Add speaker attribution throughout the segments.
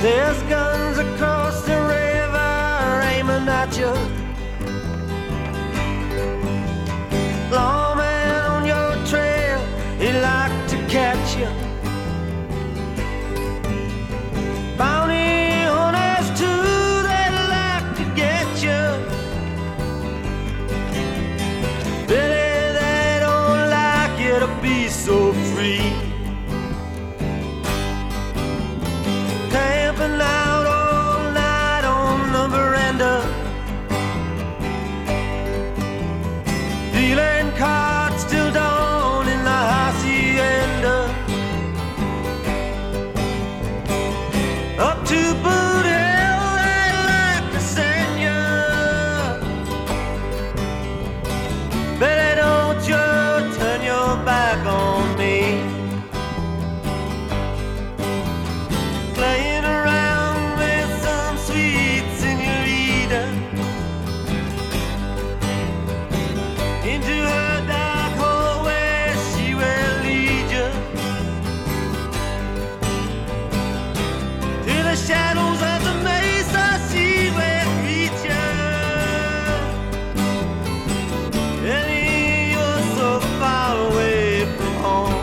Speaker 1: There's guns across the river aiming at you. Lawman on your trail, he'd like to catch you. Bounty hunters too, they'd like to get you. Billy, they don't like you to be so free. Camping out all night on the veranda, dealing cards till dawn in the hacienda. Up to Boot Hill, they'd like to send you. Betty, don't you turn your back on me. Playing around with some sweet senorita into her dark hole where she will lead you to the shadows of the mesa. She will greet you. Eddie, you're so far away from home.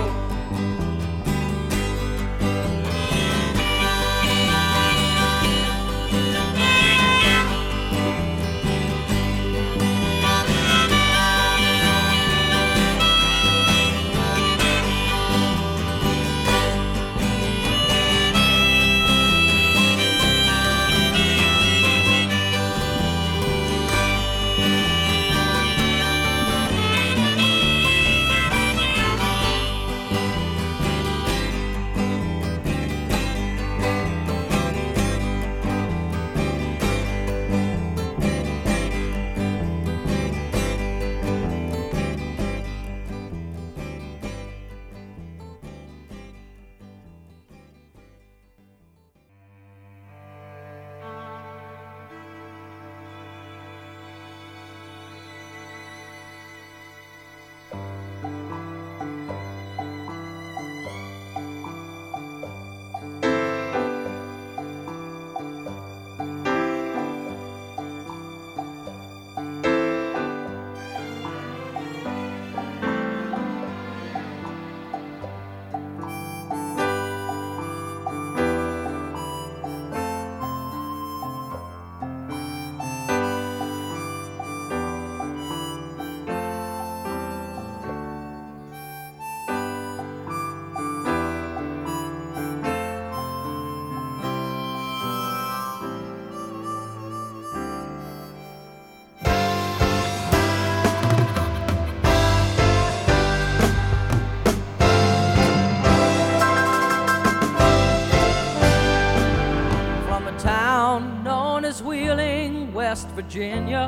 Speaker 1: West Virginia,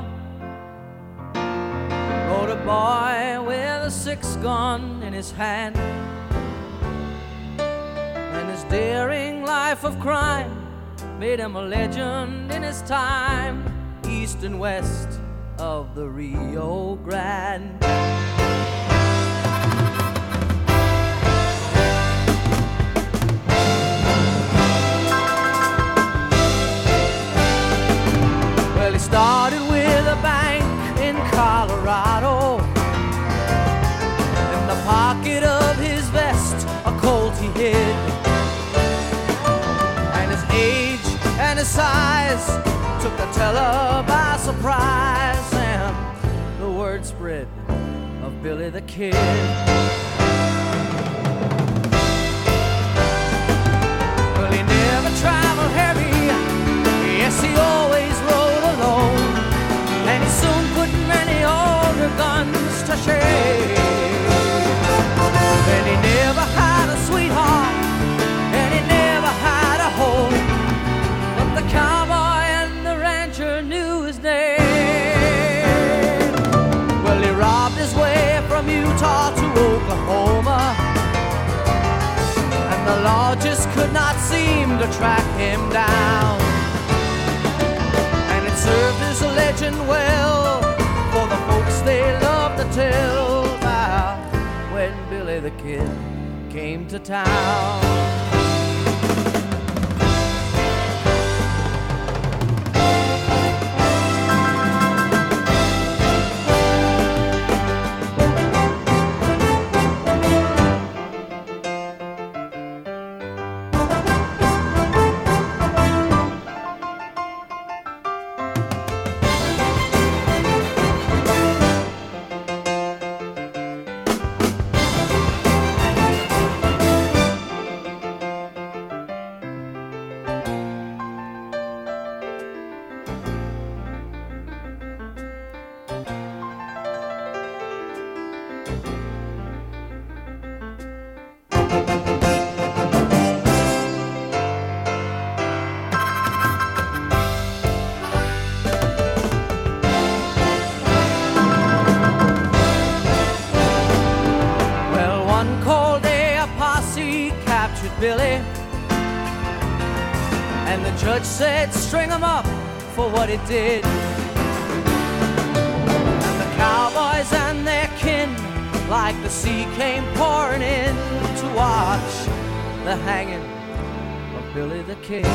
Speaker 1: rode a boy with a 6-gun in his hand, and his daring life of crime made him a legend in his time, east and west of the Rio Grande. He started with a bank in Colorado. In the pocket of his vest, a Colt he hid. And his age and his size took the teller by surprise, and the word spread of Billy the Kid. Well, he never traveled heavy. Yes, he always rode alone, and he soon put many older guns to shame. And he never had a sweetheart, and he never had a home, but the cowboy and the rancher knew his name. Well, he robbed his way from Utah to Oklahoma, and the law just could not seem to track him down. Served as a legend well for the folks they love to tell about when Billy the Kid came to town. captured Billy, and the judge said string him up for what he did. And the cowboys and their kin, like the sea, came pouring in to watch the hanging of Billy the Kid.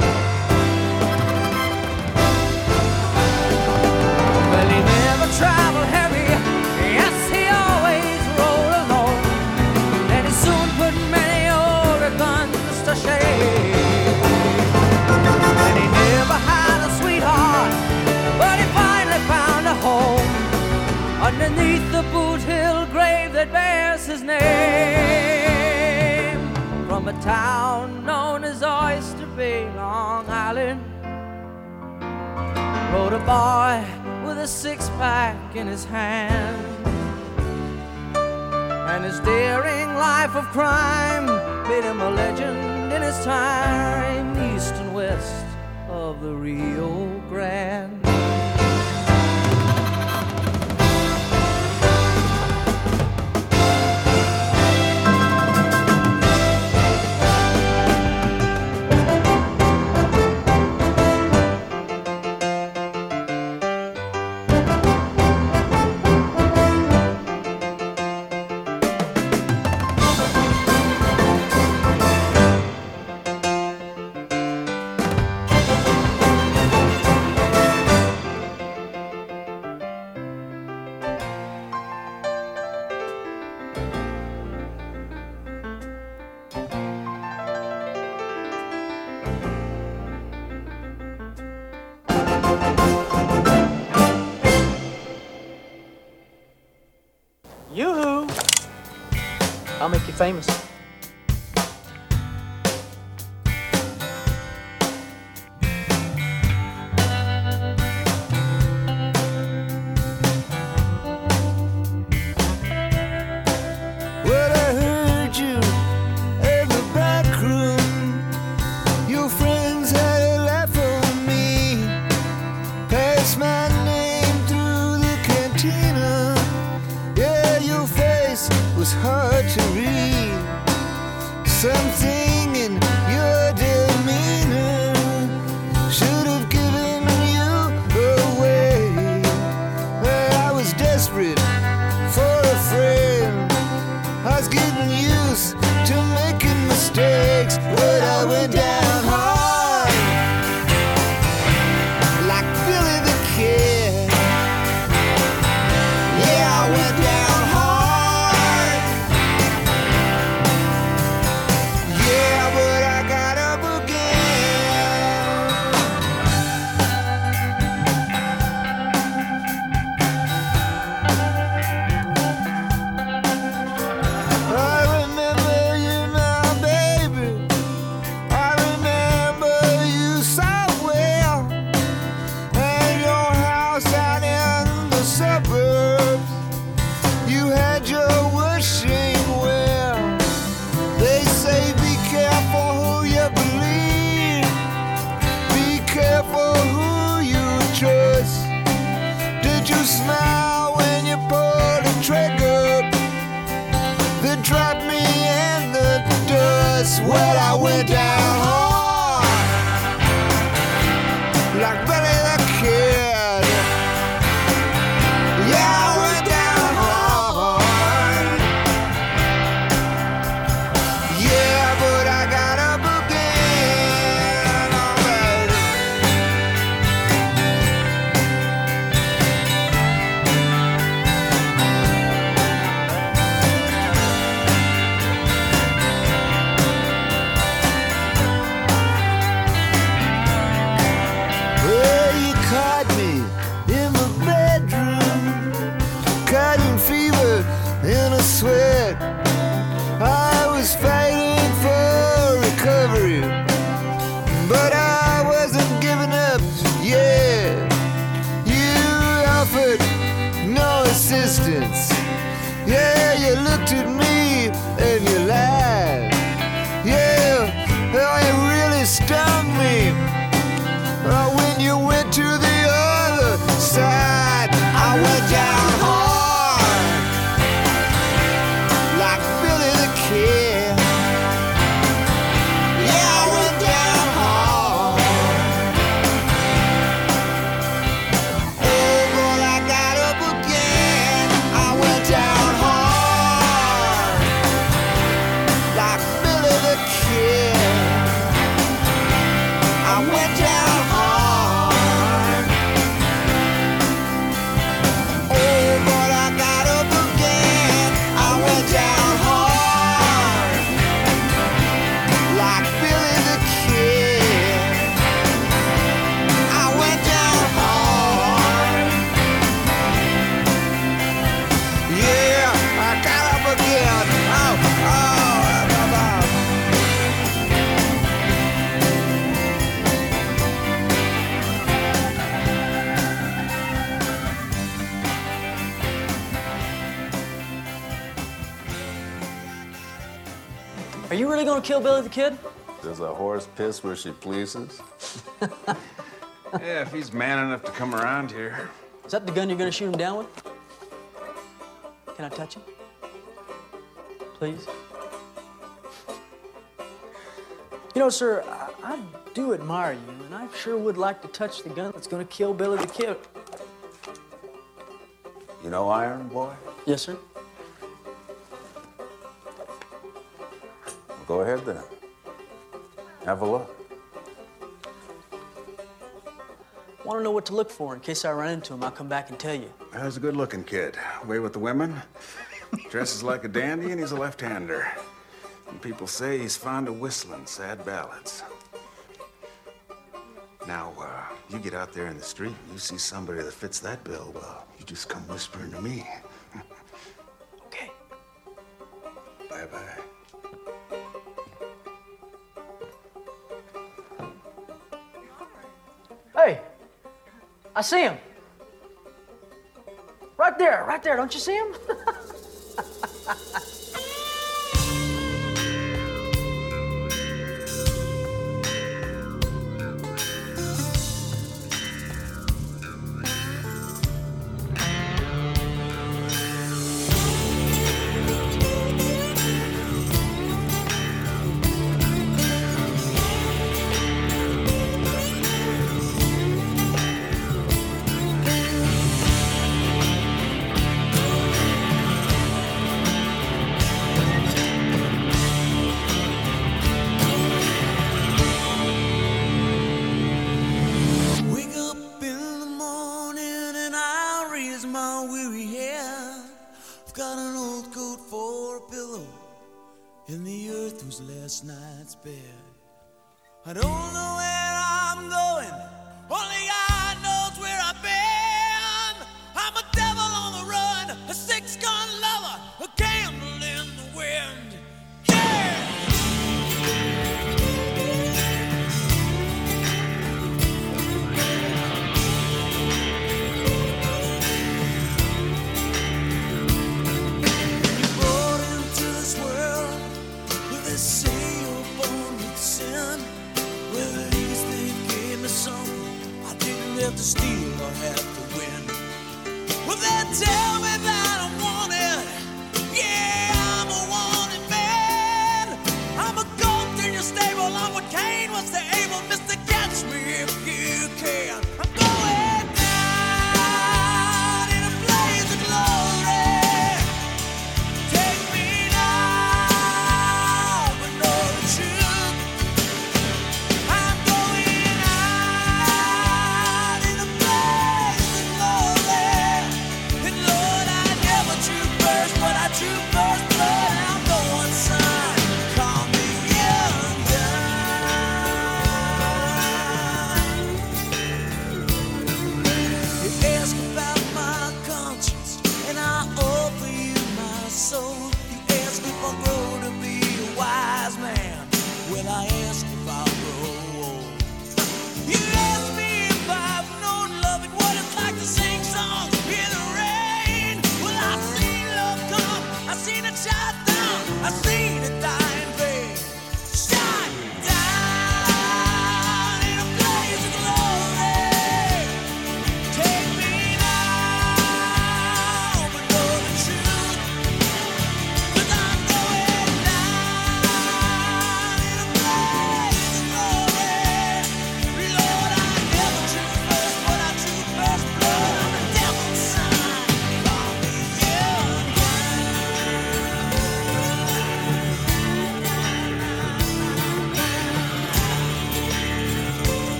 Speaker 1: Well, he never traveled heavy, yes, he always rode alone, and he soon put many older guns to shame. And he never had a sweetheart, but he finally found a home underneath the Boot Hill grave that bears his name. From a town known as Oyster Bay, Long Island, rode a boy with a six-pack in his hand, and his daring life of crime made him a legend in his time, east and west of the Rio Grande.
Speaker 2: Yoo-hoo! I'll make you famous.
Speaker 3: Well, I heard you in the back room. Your friends had a laugh on me. Passed my name through the cantina. Yeah, your face was hard to read. Something in your demeanor should have given you away. I was desperate for a friend. I was getting used to making mistakes, but I went down hard, like Billy the Kid. Yeah, I went down hard. Yeah, but I got up again. I remember you now, baby. I remember you so well. And your house out in the suburbs. You had your wishing well. They say be careful who you believe. Be careful who you trust. Did you smile when you pulled the trigger that dropped me in the dust? Well, I went down hard, like Billy the Kid. Yeah, I went down hard. Yeah, but I got up again. Alright. Well, you caught me in the bedroom, cutting fever in a sweat. I was fighting for recovery, but I wasn't giving up yet. You offered no assistance. Yeah, you looked at me and you lied. Yeah, it really stung me. When you went to the other side, I went down hard, like Billy the Kid.
Speaker 2: Are you really gonna kill Billy the Kid?
Speaker 4: Does a horse piss where she pleases?
Speaker 5: Yeah, if he's man enough to come around here.
Speaker 2: Is that the gun you're gonna shoot him down with? Can I touch him? Please? You know, sir, I do admire you, and I sure would like to touch the gun that's gonna kill Billy the Kid.
Speaker 4: You know Iron, boy?
Speaker 2: Yes, sir.
Speaker 4: Well, go ahead then. Have a look.
Speaker 2: Want to know what to look for in case I run into him. I'll come back and tell you.
Speaker 5: He's a good-looking kid. Way with the women. Dresses like a dandy, and he's a left-hander. And people say he's fond of whistling sad ballads. Now, you get out there in the street and you see somebody that fits that bill, well, you just come whispering to me.
Speaker 2: Okay.
Speaker 5: Bye-bye.
Speaker 2: Hey, I see him. Right there, don't you see him?
Speaker 3: Last night's bed. I don't know where I'm going, only God knows where I've been. I'm a devil on the run, a six-gun lover, a candle in the wind. To steal or have to win. Well, they tell me that I'm wanted. Yeah, I'm a wanted man. I'm a goat in your stable. I'm what Cain was to Abel. Mr. Catch me if you can. I'm going down in a blaze of glory. Take me now, but know the truth. I'm going out.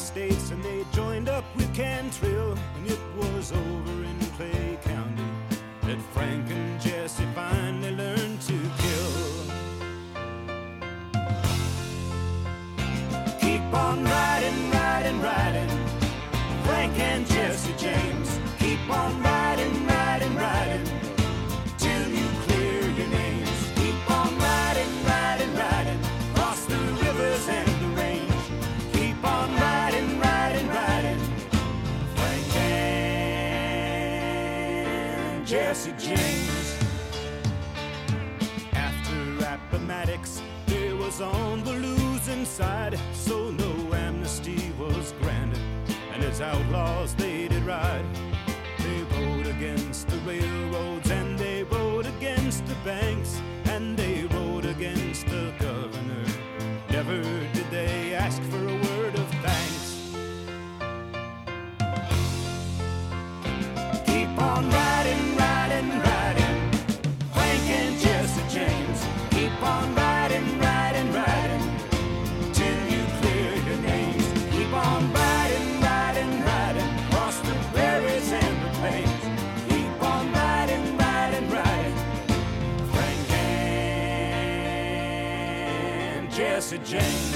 Speaker 6: states, and they joined up with Cantrill, and it was over in Clay County that Frank and Jesse finally learned to kill. Keep on riding, riding, riding, Frank and Jesse James. Keep on riding, riding, riding, till you clear your names. Keep on riding, riding, riding, across the rivers and the range. Keep on riding, riding, riding, Frank and Jesse James. After Appomattox, they was on the losing side, so no amnesty was granted, and as outlaws they did ride. They rode against the railroads, and they rode against the banks, and they rode against the governor. Never did they ask for a word of thanks. Keep on riding, riding, riding, Frank and Jesse James. Keep on riding, riding, riding, till you clear your names. Keep on riding, riding, riding, across the prairies and the plains. Keep on riding, riding, riding, Frank and Jesse James.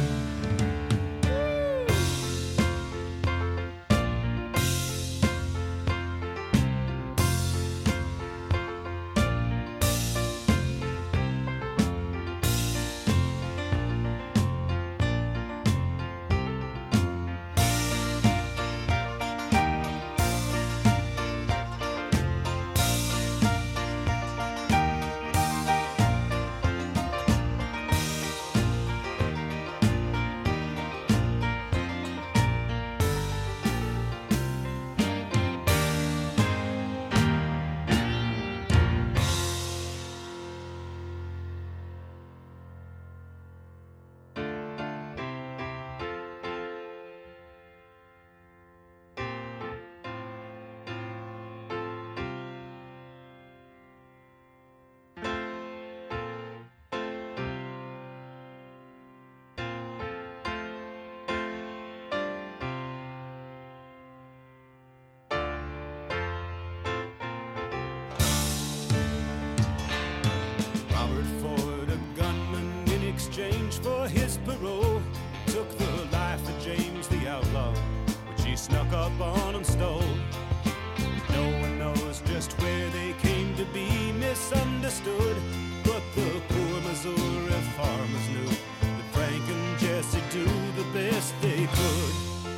Speaker 6: Exchange for his parole, took the life of James the outlaw, which he snuck up on and stole. No one knows just where they came to be misunderstood, but the poor Missouri farmers knew that Frank and Jesse do the best they could.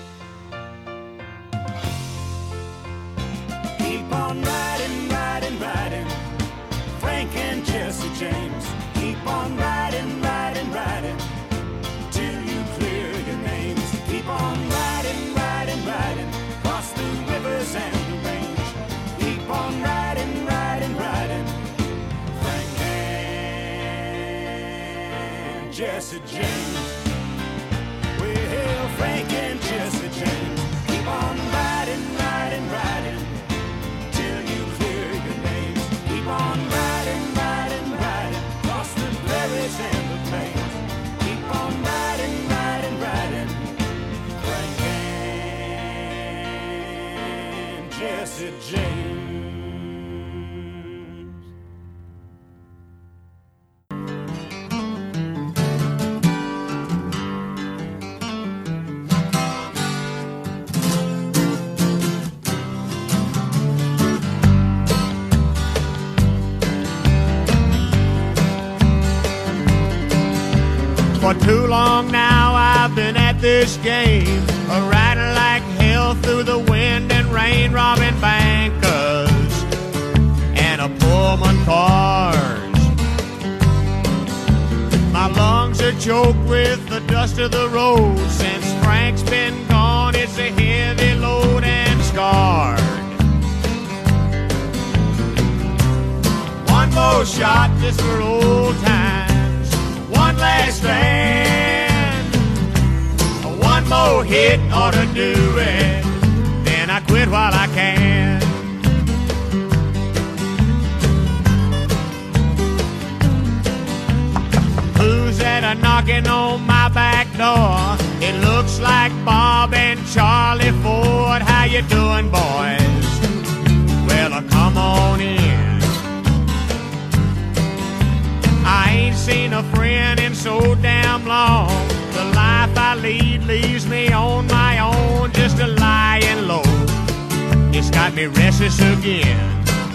Speaker 6: Keep on riding, riding, riding, Frank and Jesse James. Keep on riding, riding, riding, till you clear your names. Keep on riding, riding, riding, across the rivers and the range. Keep on riding, riding, riding, Frank and Jesse James. Well, Frank and Jesse James. Keep on riding, riding, riding, till you clear your names. Keep on riding, riding, riding, across the prairies and the plains. Keep on riding, riding, riding, Frank and Jesse James.
Speaker 7: For too long now I've been at this game, riding like hell through the wind and rain, robbing bankers and a Pullman cars. My lungs are choked with the dust of the road. Since Frank's been gone, it's a heavy load and scarred. One more shot just for old times. One last stand, one more hit ought to do it, then I quit while I can. Who's that a knocking on my back door. It looks like Bob and Charlie Ford. How you doing, boys? Well, come on in. I ain't seen a friend in so damn long. The life I lead leaves me on my own, just a lying low. It's got me restless again.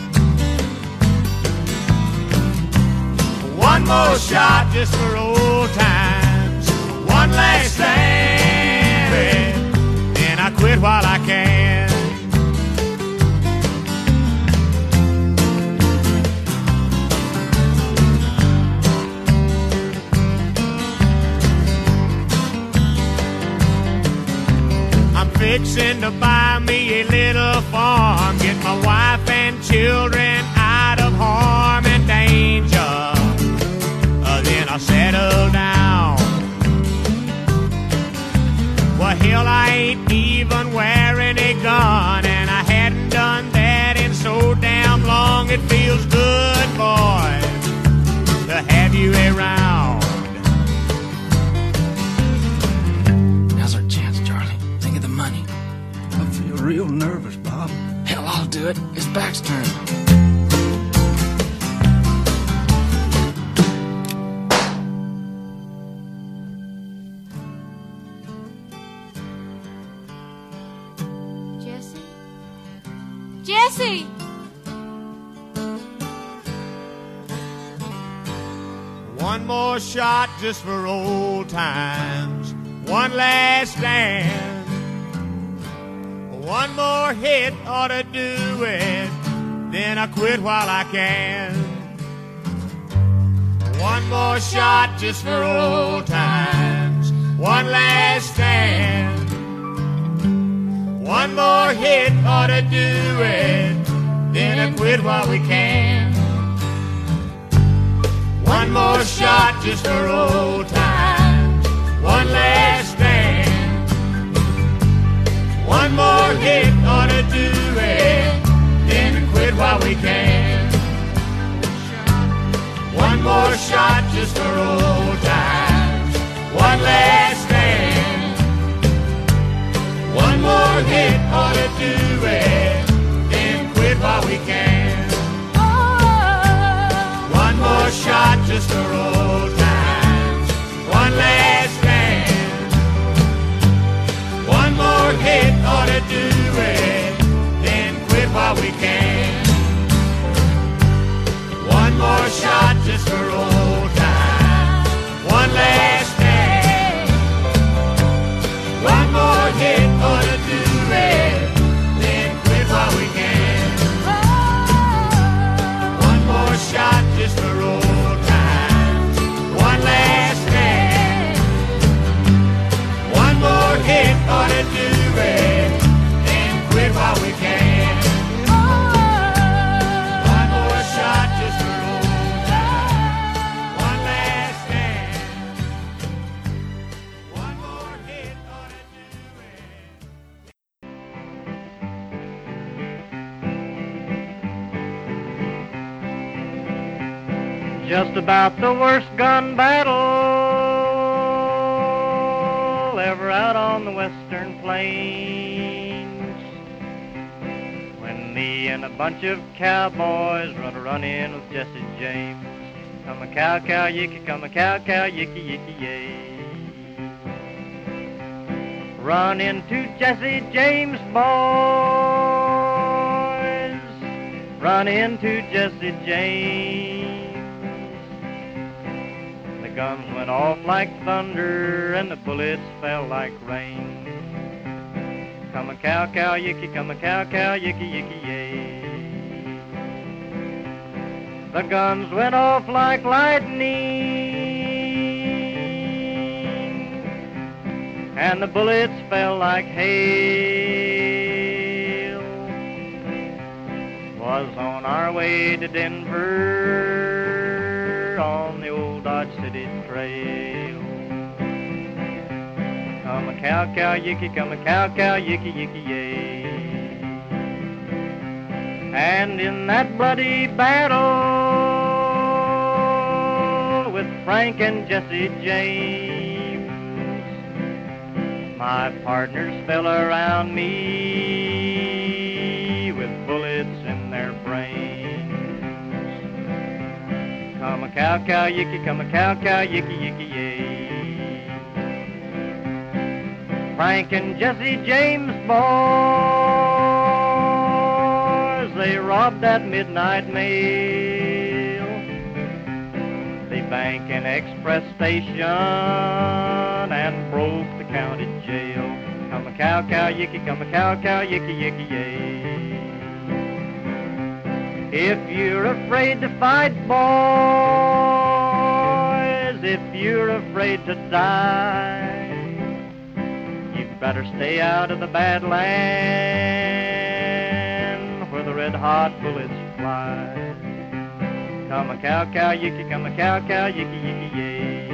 Speaker 7: One more shot just for old times. One last stand, then I quit while I can. I'm fixing to buy me a little farm, get my wife and children out of harm and danger. Then I'll settle down. Well, hell, I ain't even wearing a gun, and I hadn't done that in so damn long. It feels good, boys, to have you around.
Speaker 2: Now's our chance, Charlie. Think of the money.
Speaker 8: I feel real nervous, Bob.
Speaker 2: Hell, I'll do it. It's Back's turn.
Speaker 9: Jesse!
Speaker 7: One more shot just for old times. One last stand. One more hit ought to do it. Then I quit while I can. One more shot just for old times. One last stand. One more hit ought to do it. Then I quit while we can. One more shot just for old times. One last stand. One more hit ought to do it. Then I quit while we can. One more shot just for old times. One last stand. One more hit ought to do it, then quit while we can. One more shot just for old times. One last stand. One more hit ought to do it, then quit while we can. One more shot just for old times. One last stand. One more hit ought to do it, then quit while we can. One more shot just for old times. One last stand. One more hit ought to do it, then quit while we can. One more shot just for old times. One last stand. One more hit ought to do it.
Speaker 10: Just about the worst gun battle ever out on the western plains. When me and a bunch of cowboys run in with Jesse James. Come a cow, cow, yicky, come a cow, cow, yicky, yicky, yay. Run into Jesse James, boys. Run into Jesse James. The guns went off like thunder and the bullets fell like rain. Come a cow, cow, yicky, come a cow, cow, yicky, yicky, yay. The guns went off like lightning and the bullets fell like hail. Was on our way to Denver on the old Dodge City trail. Come a cow, cow, yicky, come a cow, cow, yicky, yicky, yay. And in that bloody battle with Frank and Jesse James, My partners fell around me with bullets in their brains. Come a cow, cow, yicky, come a cow, cow, yicky, yicky, yay. Frank and Jesse James, boys, they robbed that midnight mail. They banked an express station and broke the county jail. Come a cow, cow, yicky, come a cow, cow, yicky, yicky, yay. If you're afraid to fight, boys, if you're afraid to die, you'd better stay out of the Badlands where the red-hot bullets fly. Come a cow, cow, yicky, come a cow, cow, yicky, yicky, yay.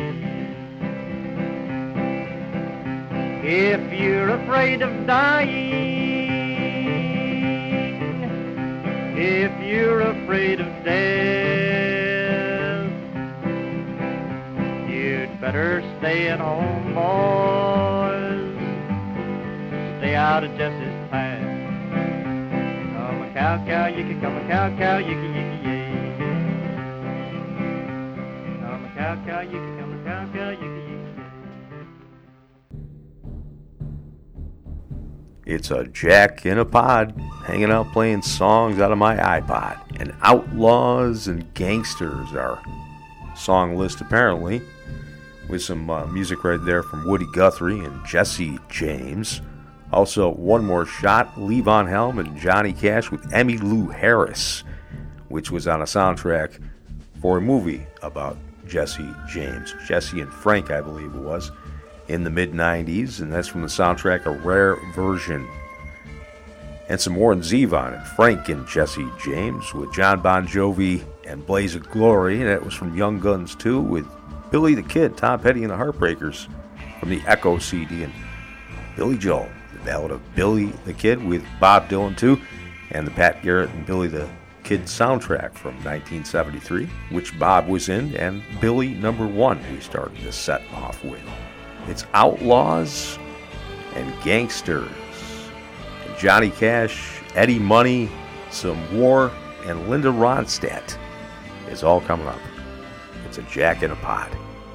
Speaker 10: If you're afraid of dying, if you're afraid of death, you'd better stay at home, boys. Stay out of Jesse's path. Come a cow, cow, yicky, come a cow, cow, yicky, yicky, yay. Come a cow, cow, yicky, come a cow, cow, yicky, yicky.
Speaker 9: It's a Jack in a Pod, hanging out playing songs out of my iPod. And Outlaws and Gangsters, our song list apparently, with some music right there from Woody Guthrie and Jesse James. Also, One More Shot, Levon Helm and Johnny Cash with Emmylou Harris, which was on a soundtrack for a movie about Jesse James. Jesse and Frank, I believe it was, in the mid-90s, and that's from the soundtrack A Rare Version. And some Warren Zevon and Frank and Jesse James with John Bon Jovi and Blaze of Glory. That was from Young Guns 2 with Billy the Kid, Tom Petty and the Heartbreakers from the Echo CD, and Billy Joel, the Ballad of Billy the Kid with Bob Dylan 2, and the Pat Garrett and Billy the Kid soundtrack from 1973, which Bob was in, and Billy number 1 we started this set off with. It's Outlaws and Gangsters. And Johnny Cash, Eddie Money, some War, and Linda Ronstadt is all coming up. It's a Jack in a Pod.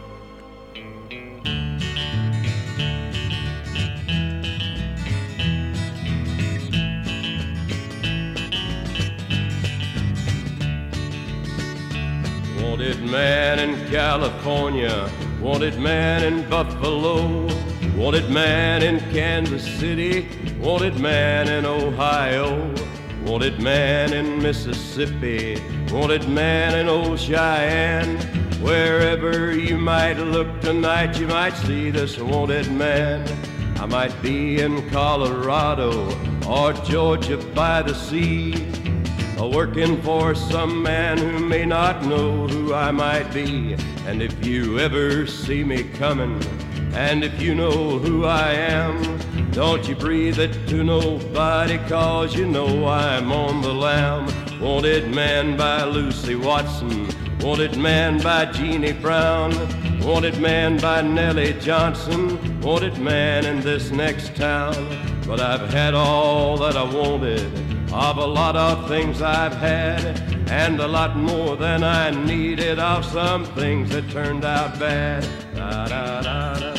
Speaker 11: Wanted man in California, wanted man in Buffalo, wanted man in Kansas City, wanted man in Ohio, wanted man in Mississippi, wanted man in old Cheyenne. Wherever you might look tonight, you might see this wanted man. I might be in Colorado or Georgia by the sea, working for some man who may not know who I might be. And if you ever see me coming, and if you know who I am, don't you breathe it to nobody, 'cause you know I'm on the lam. Wanted man by Lucy Watson, wanted man by Jeannie Brown, wanted man by Nellie Johnson, wanted man in this next town. But I've had all that I wanted of a lot of things I've had, and a lot more than I needed of some things that turned out bad. Da, da, da, da.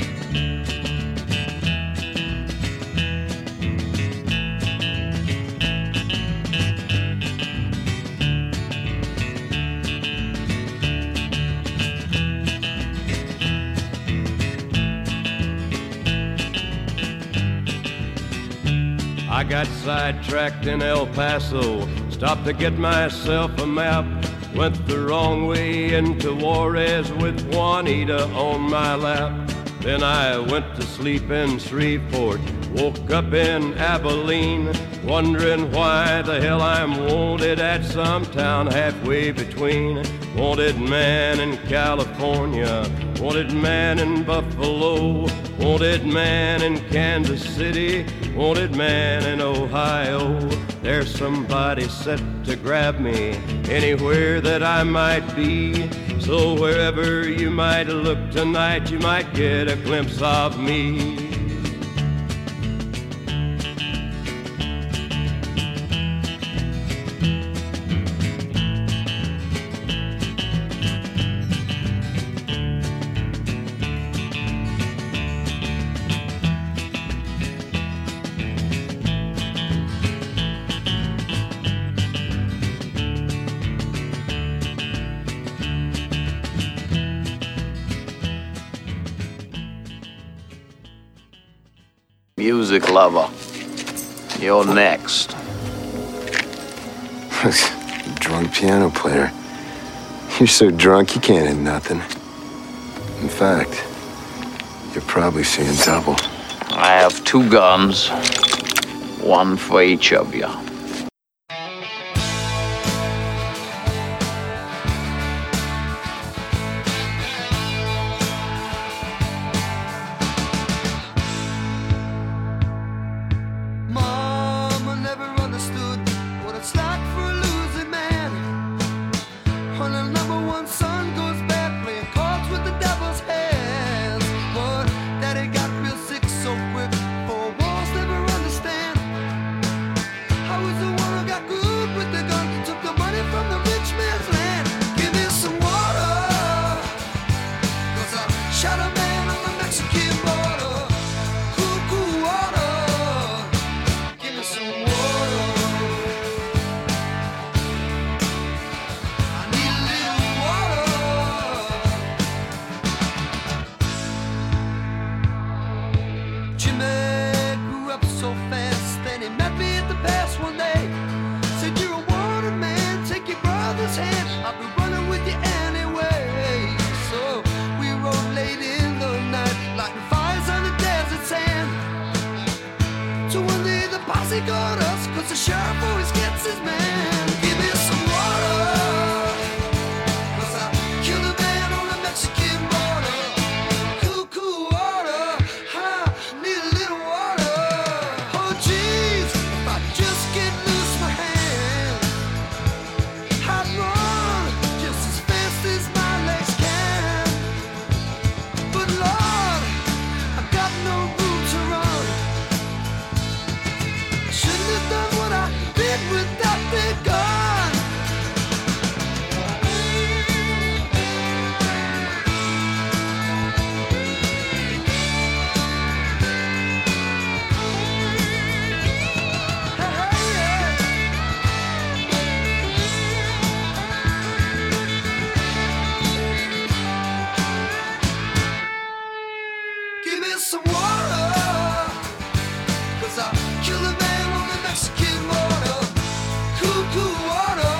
Speaker 11: I got sidetracked in El Paso, stopped to get myself a map, went the wrong way into Juarez with Juanita on my lap. Then I went to sleep in Shreveport, woke up in Abilene, wondering why the hell I'm wanted at some town halfway between. Wanted man in California, wanted man in Buffalo, wanted man in Kansas City, wanted man in Ohio. There's somebody set to grab me anywhere that I might be. So wherever you might look tonight, you might get a glimpse of me.
Speaker 12: Music lover. You're next.
Speaker 3: Drunk piano player. You're so drunk you can't hit nothing. In fact, you're probably seeing double.
Speaker 12: I have 2 guns. 1 for each of you.
Speaker 3: Mama never understood what it's like for a losing man. When the #1 son goes bad, playing cards with the devil's hands. But Daddy got real sick so quick, 4 walls never understand. I was the one who got good with the gun, took the money from the rich man's land. Give me some water, 'cause I shot a man on the Mexican border. Cool, cool water. Give me some water. I need a little water. Jimmy grew up so fast, then he met me at the pass one day. Said, you're a wanted man, take your brother's hand. I'll be running with you anyway. So we rode late in the night, lighting fires on the desert sand. So one day the posse got us, 'cause the sheriff always gets his man. Give me some water, 'cause I killed a man on the Mexican border. Cool, cool water, I need a little water. Oh jeez, if I just get loose my hand, I'd run just as fast as my legs can. But Lord, I got no room to run. I shouldn't have done what I did without the gun. Give me some water, 'cause I killed a man on the Mexican border. Cool, cool water.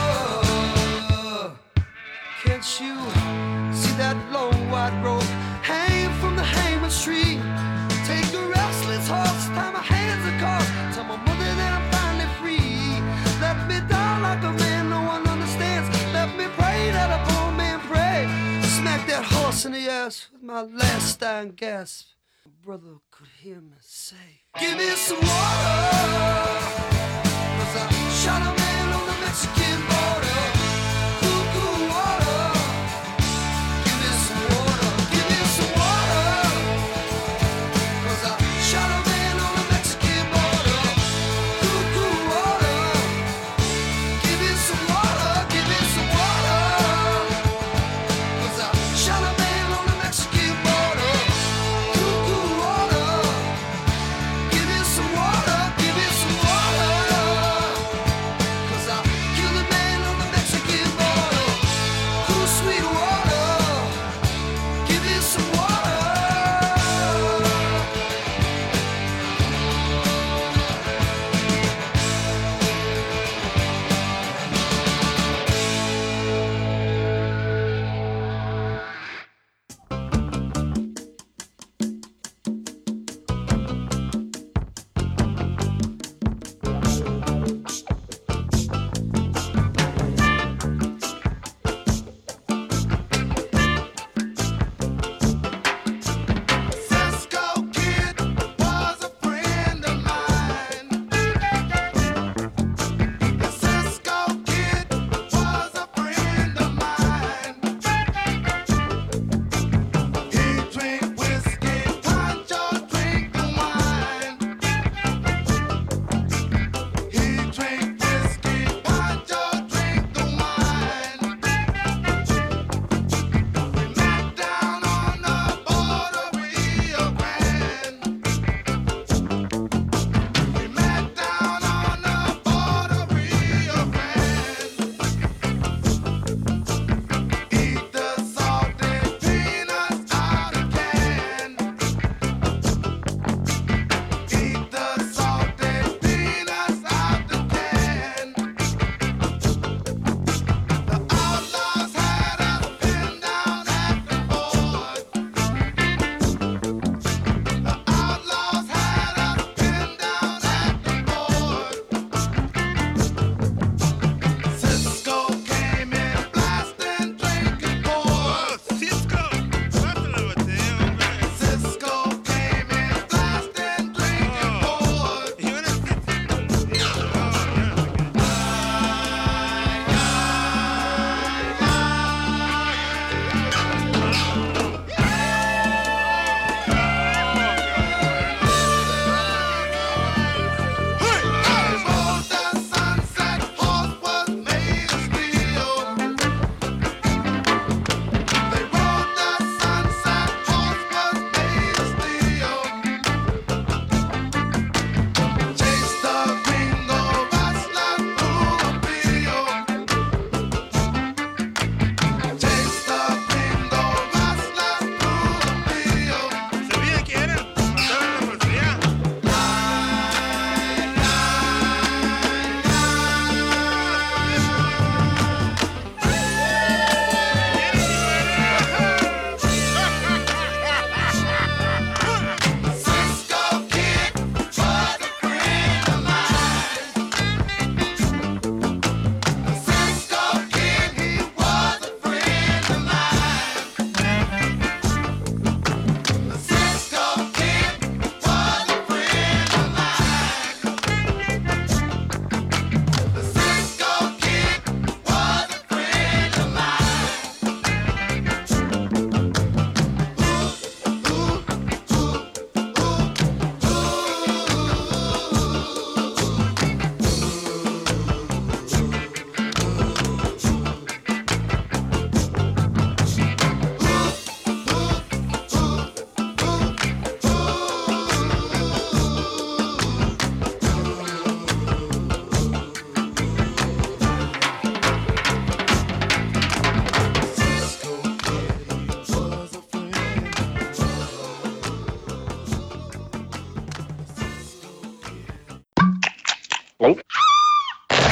Speaker 3: Can't you see that long white rope hanging from the hangman's tree? Take a restless horse, tie my hands across, tell my mother that I'm finally free. Let me die like a man no one understands. Let me pray that a poor man pray. Smack that horse in the ass with my last dying gasp. My brother could hear me say, give me some water, 'cause I shot a man on the Mexican border. Cool, cool water. Give me some water, give me some water, 'cause I shot a man on the Mexican border. Cool, cool water. Give me some water, give me some water, 'cause I shot a man on the Mexican border. Cool, cool water. Give me some water, give me some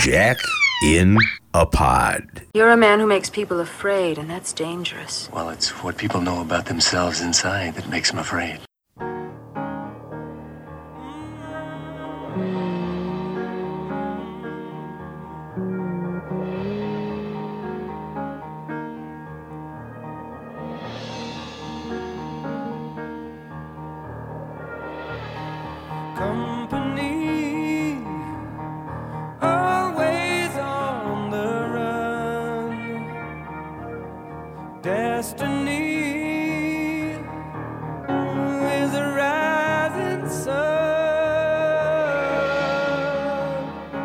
Speaker 9: Jack in a Pod.
Speaker 13: You're a man who makes people afraid, and that's dangerous.
Speaker 14: Well, it's what people know about themselves inside that makes them afraid.
Speaker 1: Company, always on the run. Destiny is a rising sun.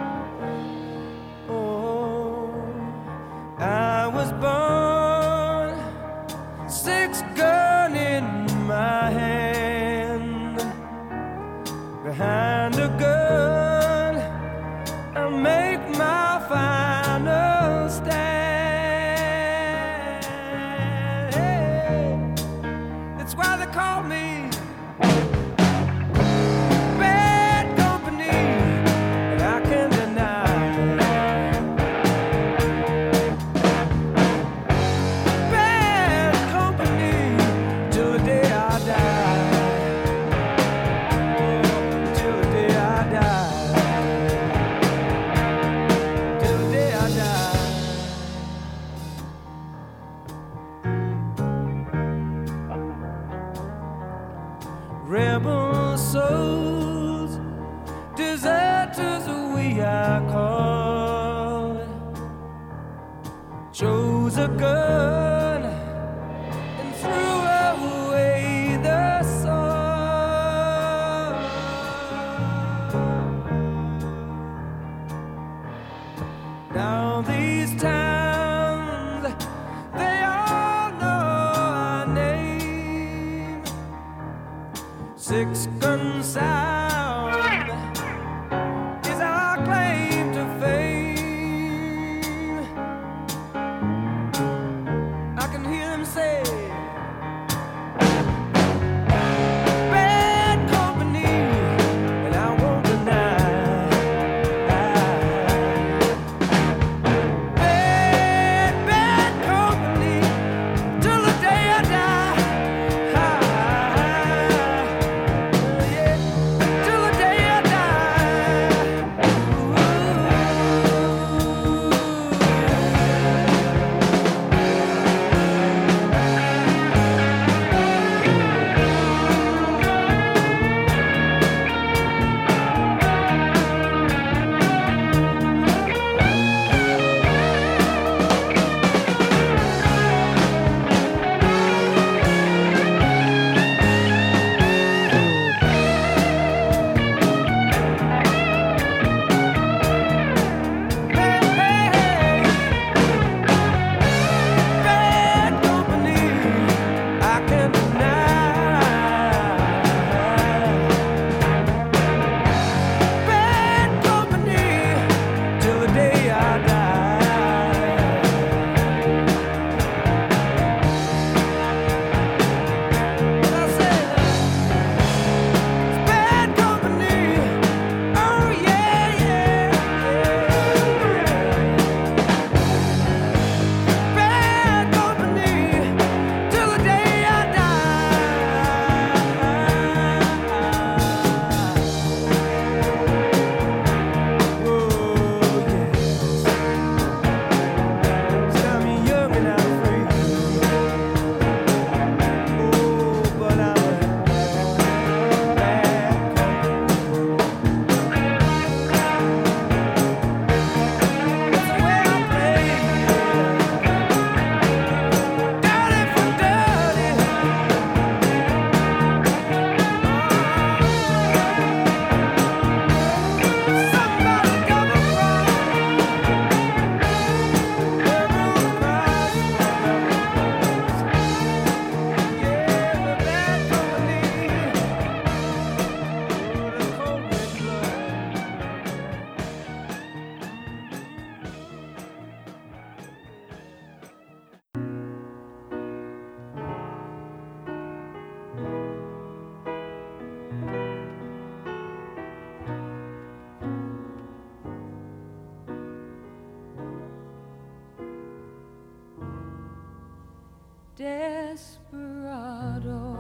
Speaker 1: Oh, I was born, 6-gun in my hand. Behind a gun, I make my final stand. Hey, that's why they call me bad company, and I can't deny it. Bad company till the day I die. Till the day I die. Desperado,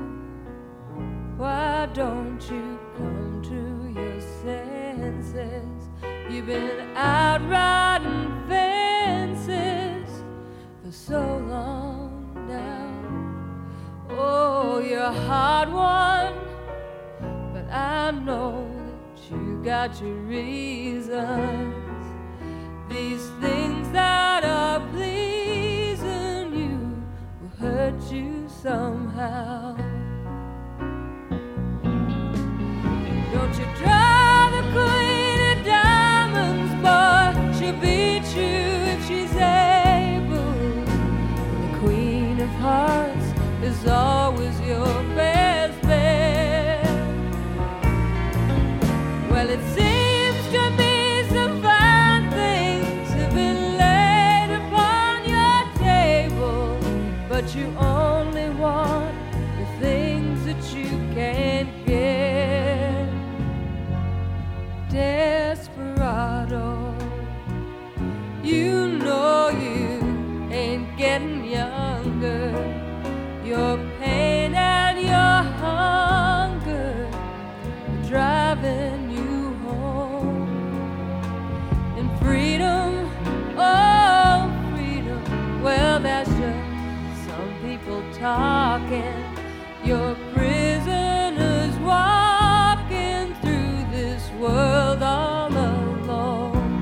Speaker 1: why don't you come to your senses? You've been out riding fences for so long now. Oh, you're a hard one, but I know that you got your reasons. These things that are pleasing you will hurt you somehow. Don't you try the queen of diamonds, boy, she'll beat you if she's able. The queen of hearts is always your best bet. Well, it seems to me some fine things have been laid upon your table, but you only want the things that you can't get. Desperado, you know you ain't getting younger. Your pain and your hunger are driving you home. And freedom, oh freedom, well that's just some people talking. You're prisoners walking through this world all alone.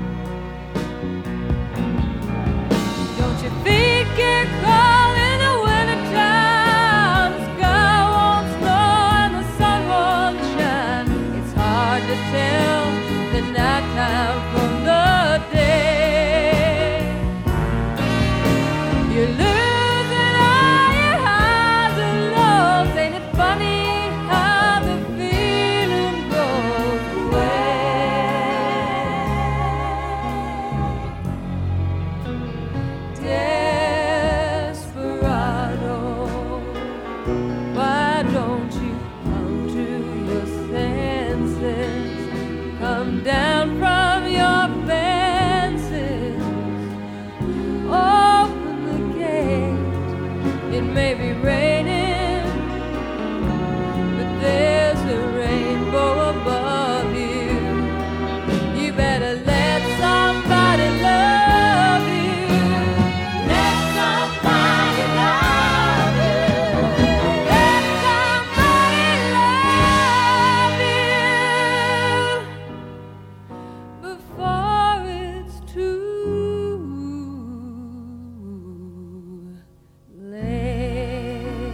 Speaker 1: Don't your feet get cold in the wintertime? The sky won't snow and the sun won't shine. It's hard to tell the nighttime from the day. You're losing all your highs and lows. Ain't it funny how the feeling goes away? Desperado, why don't you come to your senses? Come down from your fences. Open the gate. It may be raining, but there's a rainbow above you. You better let somebody love you. Let somebody love you. Let somebody love you before it's too late.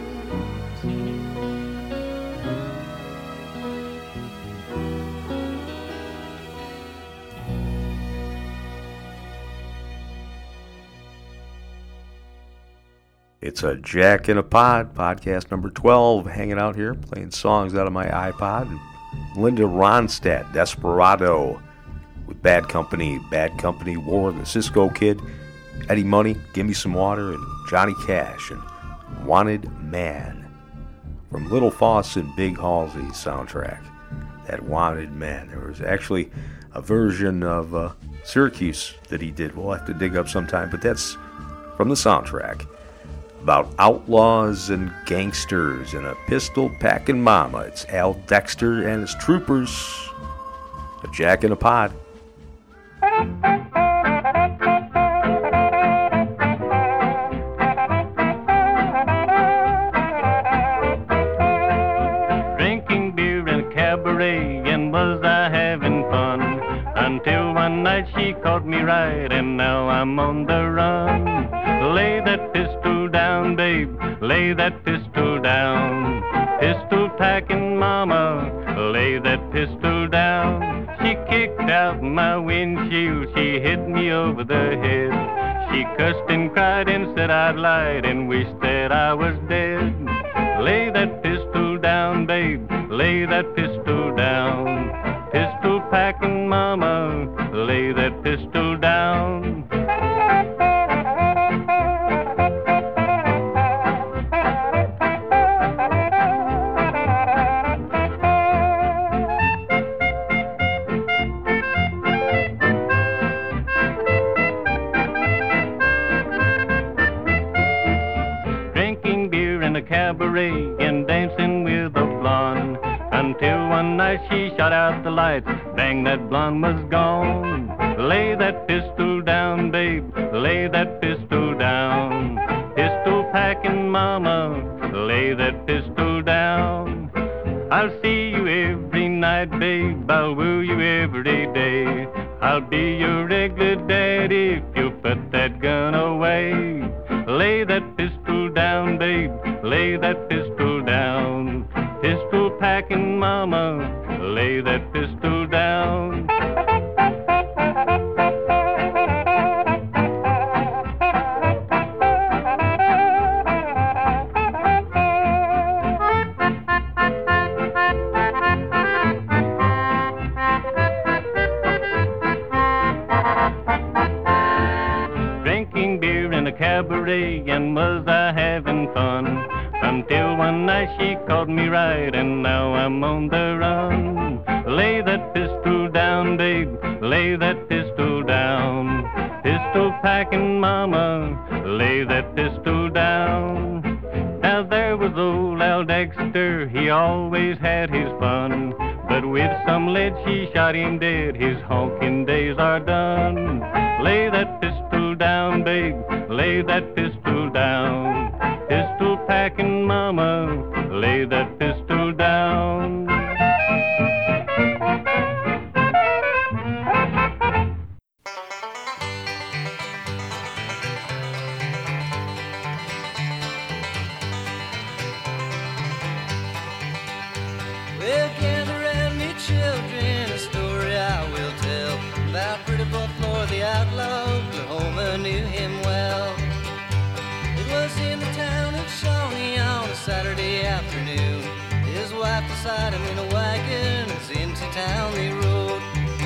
Speaker 9: It's a Jack in a Pod, podcast number 12, hanging out here, playing songs out of my iPod. And Linda Ronstadt, Desperado, with Bad Company, War, the Cisco Kid, Eddie Money, Gimme Some Water, and Johnny Cash, and Wanted Man, from Little Foss and Big Halsey's soundtrack, that Wanted Man. There was actually a version of Syracuse that he did. We'll have to dig up sometime, but that's from the soundtrack. About outlaws and gangsters and a pistol-packing mama. It's Al Dexter and his troopers. A Jack in a Pod.
Speaker 10: Drinking beer in a cabaret, and was I having fun? Until one night she caught me right, and now I'm on the run. Lay that pistol down, babe, lay that pistol down. Pistol packing mama, lay that pistol down. She kicked out my windshield, she hit me over the head. She cussed and cried and said I'd lied and wished that I was dead. Lay that pistol down, babe, lay that pistol down. Pistol packing mama, lay that pistol down. the lights, bang, that blonde was gone. Lay that pistol down, babe, lay that pistol down. Pistol packing mama, lay that pistol down. I'll see you every night, babe, I'll woo you every day. I'll be your regular daddy if you put that gun away. Lay that pistol down, babe, lay that pistol down. Pistol packing mama, lay that pistol down. Drinking beer in a cabaret, and was I having fun? Until one night she caught me right, and now I'm on the run. Lay that pistol down, babe, lay that pistol down. Pistol packing mama, lay that pistol down. Now there was old Al Dexter, he always had his fun. But with some lead she shot him dead, his honking days are done. Lay that pistol down, babe, lay that pistol down. Pistol packing mama, lay that pistol down.
Speaker 1: Well, gather round me, children, a story I will tell about Pretty Boy Floyd, the outlaw. Oklahoma knew him well. It was in the town of Shawnee on a Saturday afternoon. His wife beside him in a wagon, as into town they rode.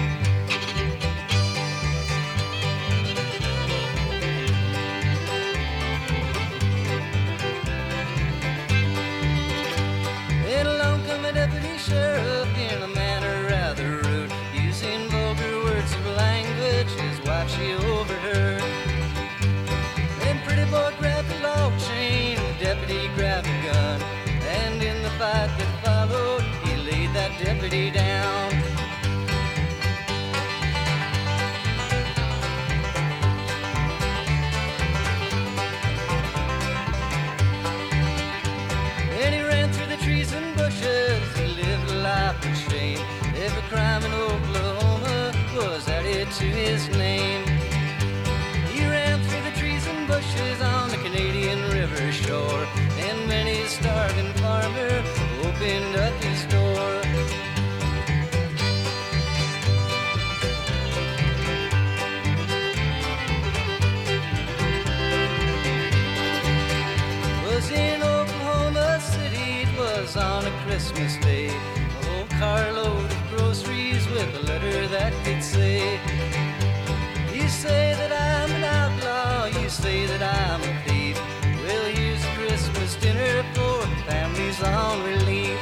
Speaker 1: Then along come a deputy sheriff in a manner rather rude, using vulgar words of language his wife she overheard. Then Pretty Boy grabbed the log chain, the deputy grabbed a gun, and in the fight that followed, he laid that deputy down. Then he ran through the trees and bushes, he lived a life of shame. Every crime in Oklahoma was added to his name. He ran through the trees and bushes on the Canadian River shore, and many a starving farmer opened up his door. Was in Oklahoma City, it was on a Christmas day. A whole carload of groceries with a letter that could say, you say that I'm an outlaw, you say that I'm a thief. Well, here's a Christmas dinner for families on relief.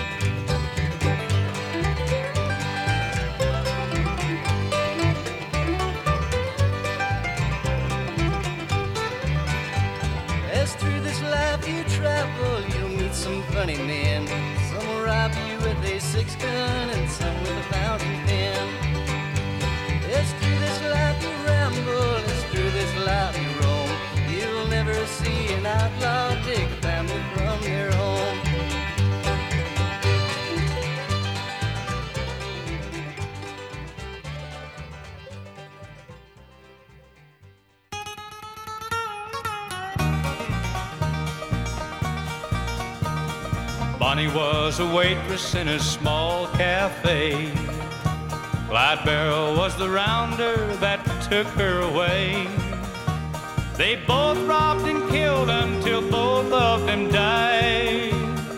Speaker 1: As through this life you travel, you'll meet some funny men. Some will rob you with a 6-gun and some with a fountain pen. As through this life you ramble, as through this life you roam, you'll never see an outlaw take a family from their home.
Speaker 6: Bonnie was a waitress in a small cafe. Clyde Barrow was the rounder that took her away. They both robbed and killed until both of them died.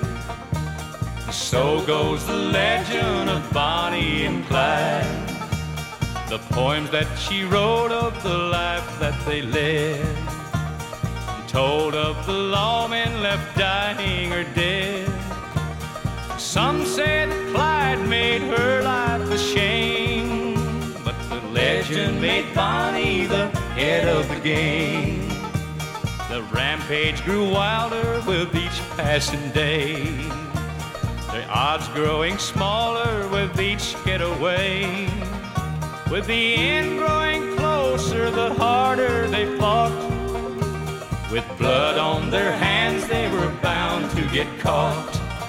Speaker 6: So goes the legend of Bonnie and Clyde, the poems that she wrote of the life that they led, told of the lawmen left dying or dead. Some say that Clyde made her life a shame, but the legend made Bonnie the head of the game. The rampage grew wilder with each passing day.
Speaker 15: The odds growing smaller with each getaway. With the end growing closer, the harder they fought. With blood on their hands, they were bound to get caught.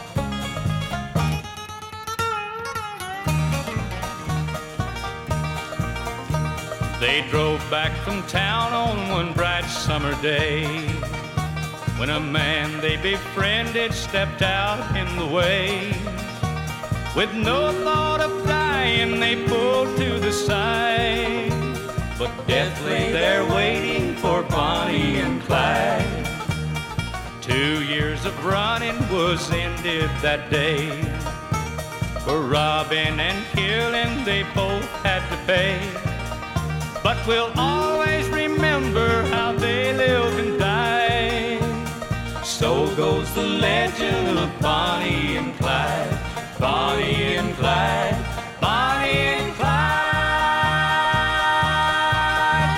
Speaker 15: They drove back from town on one bright summer day, when a man they befriended stepped out in the way. With no thought of dying, they pulled to the side, but death lay there waiting for Bonnie and Clyde. 2 years of running was ended that day. For robbing and killing they both had to pay. But we'll always remember how they lived and died. So goes the legend of Bonnie and Clyde. Bonnie and Clyde, Bonnie and Clyde.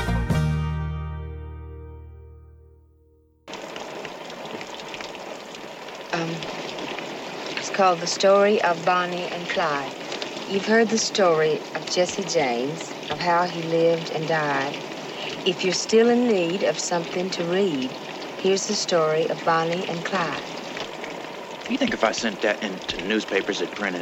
Speaker 13: It's called The Story of Bonnie and Clyde. You've heard the story of Jesse James, of how he lived and died. If you're still in need of something to read, here's the story of Bonnie and Clyde.
Speaker 16: What do you think if I sent that into newspapers that print it?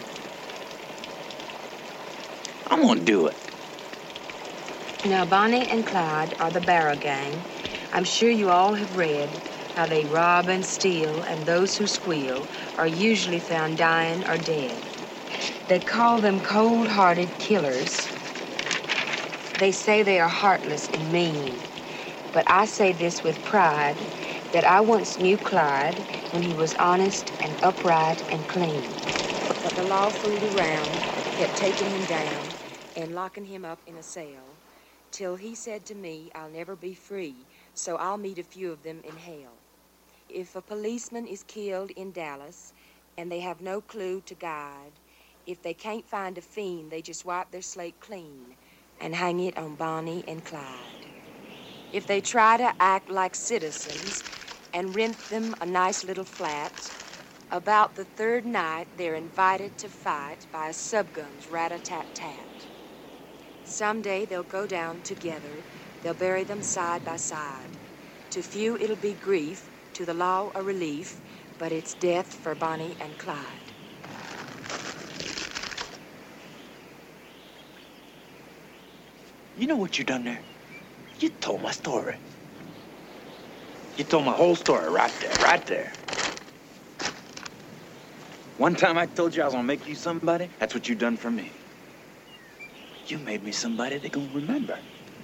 Speaker 16: I'm gonna do it.
Speaker 13: Now, Bonnie and Clyde are the Barrow Gang. I'm sure you all have read how they rob and steal, and those who squeal are usually found dying or dead. They call them cold-hearted killers. They say they are heartless and mean. But I say this with pride, that I once knew Clyde when he was honest and upright and clean. But the law fooled around, kept taking him down and locking him up in a cell, till he said to me, I'll never be free, so I'll meet a few of them in hell. If a policeman is killed in Dallas and they have no clue to guide, if they can't find a fiend, they just wipe their slate clean and hang it on Bonnie and Clyde. If they try to act like citizens and rent them a nice little flat, about the third night they're invited to fight by a subgun's rat-a-tat-tat. Someday they'll go down together, they'll bury them side by side. To few it'll be grief, to the law a relief, but it's death for Bonnie and Clyde.
Speaker 16: You know what you done there? You told my story. You told my whole story right there. One time I told you I was gonna make you somebody, that's what you done for me. You made me somebody they gonna remember.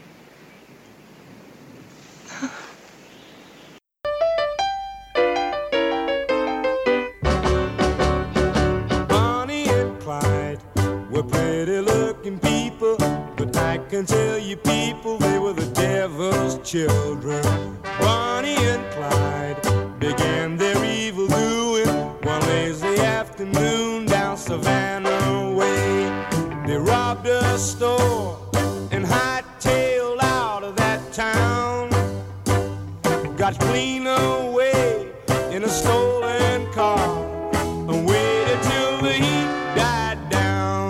Speaker 6: Bonnie and Clyde were pretty-looking people, but I can tell you people, they were the devil's children. Bonnie and Clyde began their evil doing one lazy afternoon down Savannah way. They robbed a store and hightailed out of that town. Got clean away in a stolen car and waited till the heat died down.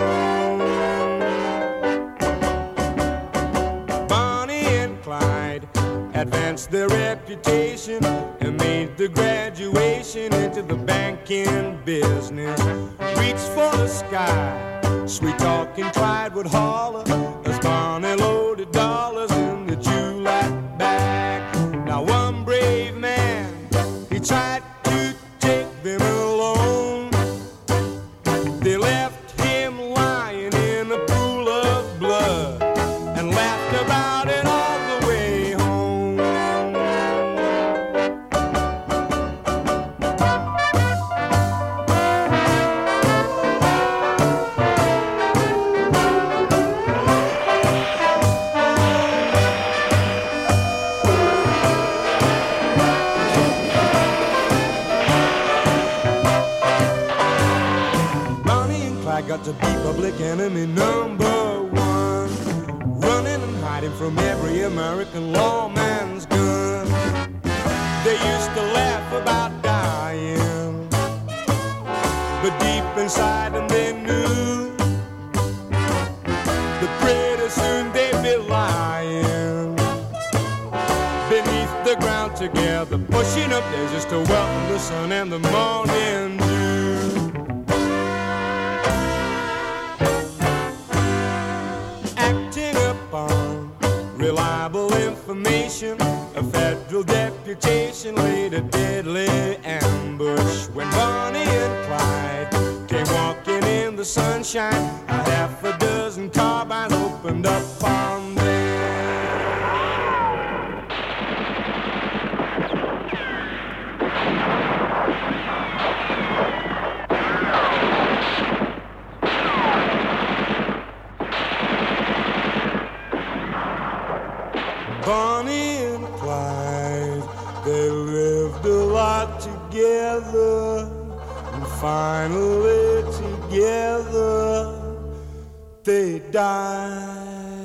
Speaker 6: Bonnie and Clyde advanced their reputation and made the graduation into the banking business. Reached for the sky, sweet talking Clyde would holler as Bonnie loaded dollars in the July bag. Now one brave man, he tried to take them alone. They left him lying in a pool of blood and laughed about it all the way home. Got to be public enemy number one, running and hiding from every American lawman's gun. They used to laugh about dying, but deep inside them they knew that pretty soon they'd be lying beneath the ground together, pushing up there just to welcome the sun and the morning dew. Acting upon reliable information, a federal deputation laid a deadly ambush when Bonnie and Clyde came walking in the sunshine. A half a dozen carbines opened up on them. Bonnie and Clyde, they lived a lot together, and finally together they died.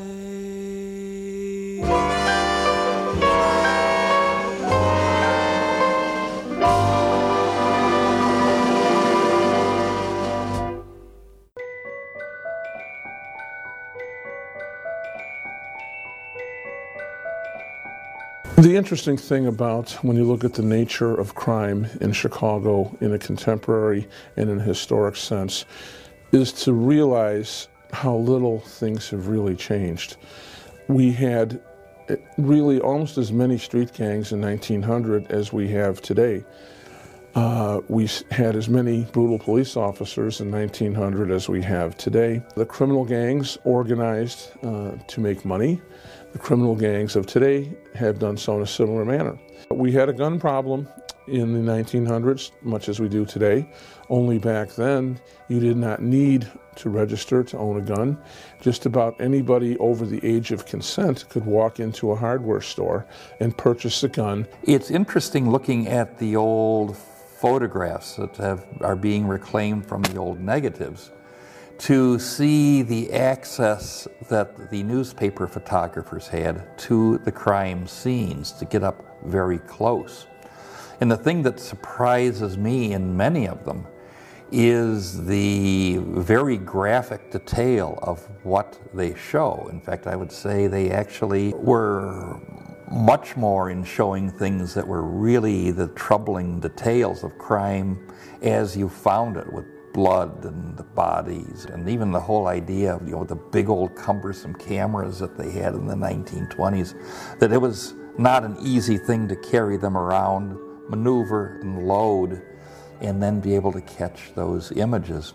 Speaker 17: The interesting thing about when you look at the nature of crime in Chicago in a contemporary and in a historic sense is to realize how little things have really changed. We had really almost as many street gangs in 1900 as we have today. We had as many brutal police officers in 1900 as we have today. The criminal gangs organized to make money. The criminal gangs of today have done so in a similar manner. We had a gun problem in the 1900s, much as we do today. Only back then, you did not need to register to own a gun. Just about anybody over the age of consent could walk into a hardware store and purchase a gun.
Speaker 18: It's interesting looking at the old photographs that are being reclaimed from the old negatives to see the access that the newspaper photographers had to the crime scenes, to get up very close. And the thing that surprises me in many of them is the very graphic detail of what they show. In fact, I would say they actually were much more in showing things that were really the troubling details of crime as you found it, with blood and the bodies, and even the whole idea of, the big old cumbersome cameras that they had in the 1920s, that it was not an easy thing to carry them around, maneuver and load, and then be able to catch those images.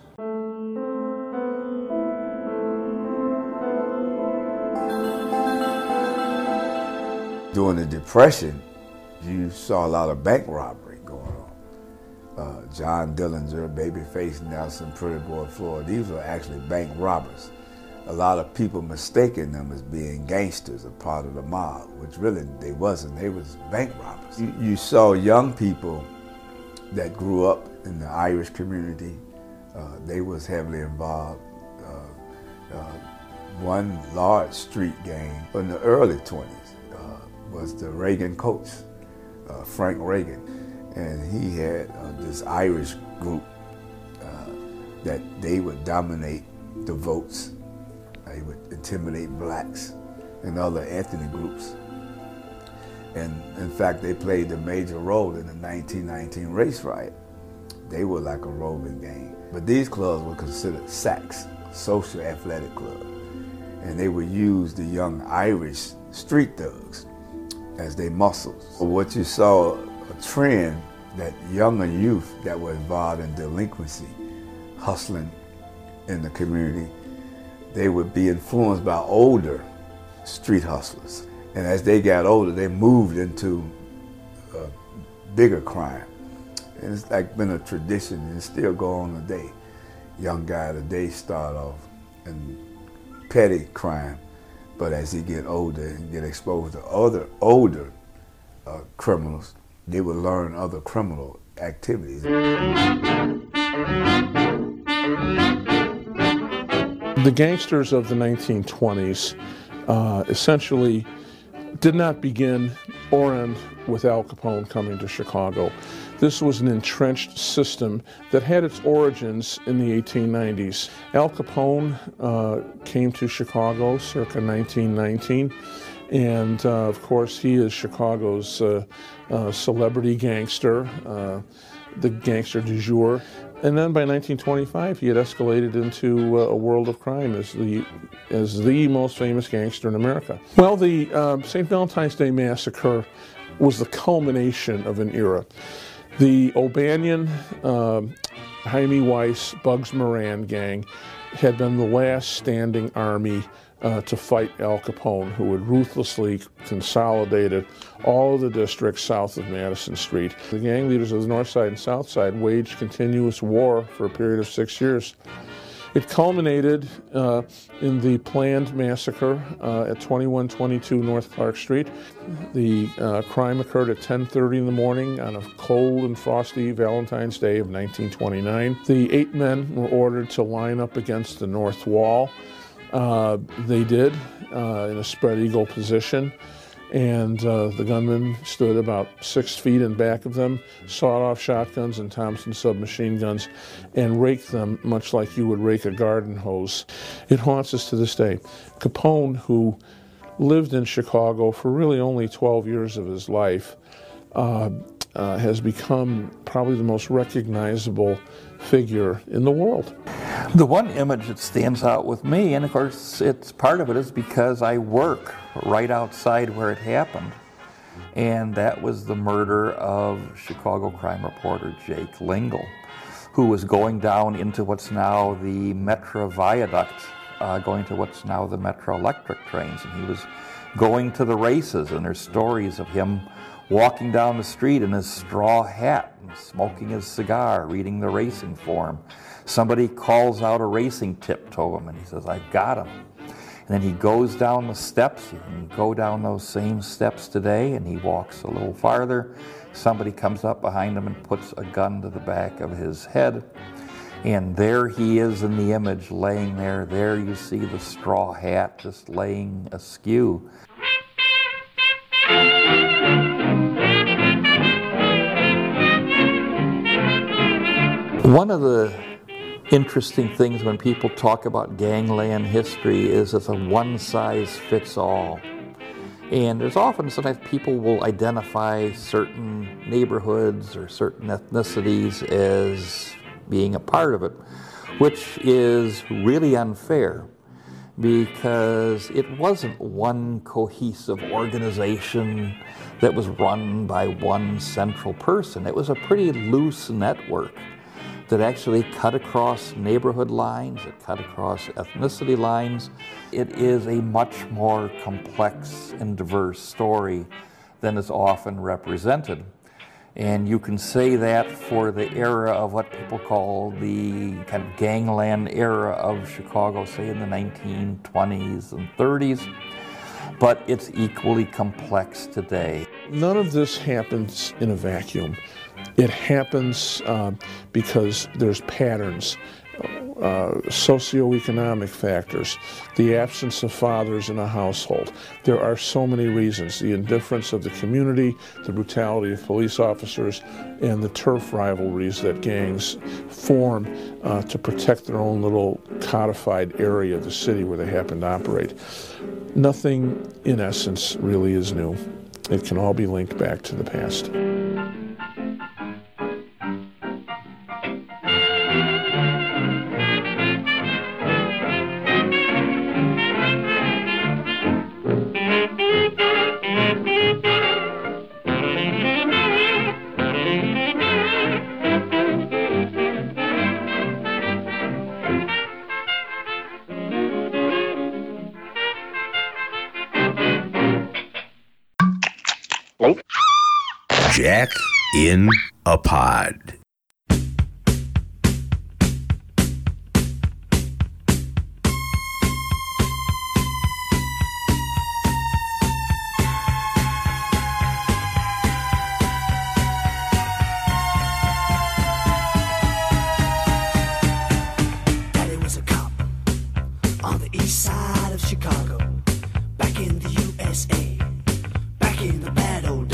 Speaker 19: During the Depression, you saw a lot of bank robbery going on. John Dillinger, Babyface Nelson, Pretty Boy Floyd, these were actually bank robbers. A lot of people mistaking them as being gangsters, a part of the mob, which really they wasn't. They was bank robbers. You saw young people that grew up in the Irish community. They was heavily involved. One large street gang in the early 20s was the Reagan coach, Frank Reagan. And he had this Irish group that they would dominate the votes. They would intimidate blacks and other ethnic groups. And in fact, they played a major role in the 1919 race riot. They were like a roving gang. But these clubs were considered SACs, social athletic clubs. And they would use the young Irish street thugs as their muscles. So what you saw, a trend that younger youth that were involved in delinquency, hustling in the community, they would be influenced by older street hustlers. And as they got older, they moved into bigger crime. And it's like been a tradition, and it still go on today. Young guy today start off in petty crime, but as he get older and get exposed to other older criminals, they would learn other criminal activities.
Speaker 17: The gangsters of the 1920s essentially did not begin or end with Al Capone coming to Chicago. This was an entrenched system that had its origins in the 1890s. Al Capone came to Chicago circa 1919, and of course he is Chicago's celebrity gangster, the gangster du jour. And then by 1925 he had escalated into a world of crime as the most famous gangster in America. Well, the St. Valentine's Day Massacre was the culmination of an era. The O'Banion, Jaime Weiss, Bugs Moran gang had been the last standing army to fight Al Capone, who had ruthlessly consolidated all of the districts south of Madison Street. The gang leaders of the North Side and South Side waged continuous war for a period of 6 years. It culminated in the planned massacre at 2122 North Clark Street. The crime occurred at 10:30 in the morning on a cold and frosty Valentine's Day of 1929. The 8 men were ordered to line up against the north wall. They did in a spread eagle position, and the gunmen stood about 6 feet in back of them, sawed-off shotguns and Thompson submachine guns, and raked them much like you would rake a garden hose. It haunts us to this day. Capone, who lived in Chicago for really only 12 years of his life, has become probably the most recognizable figure in the world.
Speaker 18: The one image that stands out with me, and of course it's part of it is because I work right outside where it happened, and that was the murder of Chicago crime reporter Jake Lingle, who was going down into what's now the Metro Viaduct, going to what's now the Metro Electric trains, and he was going to the races, and there's stories of him walking down the street in his straw hat and smoking his cigar, reading the racing form. Somebody calls out a racing tip to him, and he says, "I got him." And then he goes down the steps, and you go down those same steps today, and he walks a little farther. Somebody comes up behind him and puts a gun to the back of his head, and there he is in the image, laying there. There you see the straw hat just laying askew. One of the interesting things when people talk about gangland history is it's a one-size-fits-all. And there's often sometimes people will identify certain neighborhoods or certain ethnicities as being a part of it, which is really unfair because it wasn't one cohesive organization that was run by one central person. It was a pretty loose network that actually cut across neighborhood lines, it cut across ethnicity lines. It is a much more complex and diverse story than is often represented. And you can say that for the era of what people call the kind of gangland era of Chicago, say in the 1920s and 30s, but it's equally complex today.
Speaker 17: None of this happens in a vacuum. It happens because there's patterns, socioeconomic factors, the absence of fathers in a household. There are so many reasons. The indifference of the community, the brutality of police officers, and the turf rivalries that gangs form to protect their own little codified area of the city where they happen to operate. Nothing, in essence, really is new. It can all be linked back to the past.
Speaker 9: Jack in a Pod.
Speaker 3: Daddy was a cop on the east side of Chicago, back in the USA, back in the bad old days.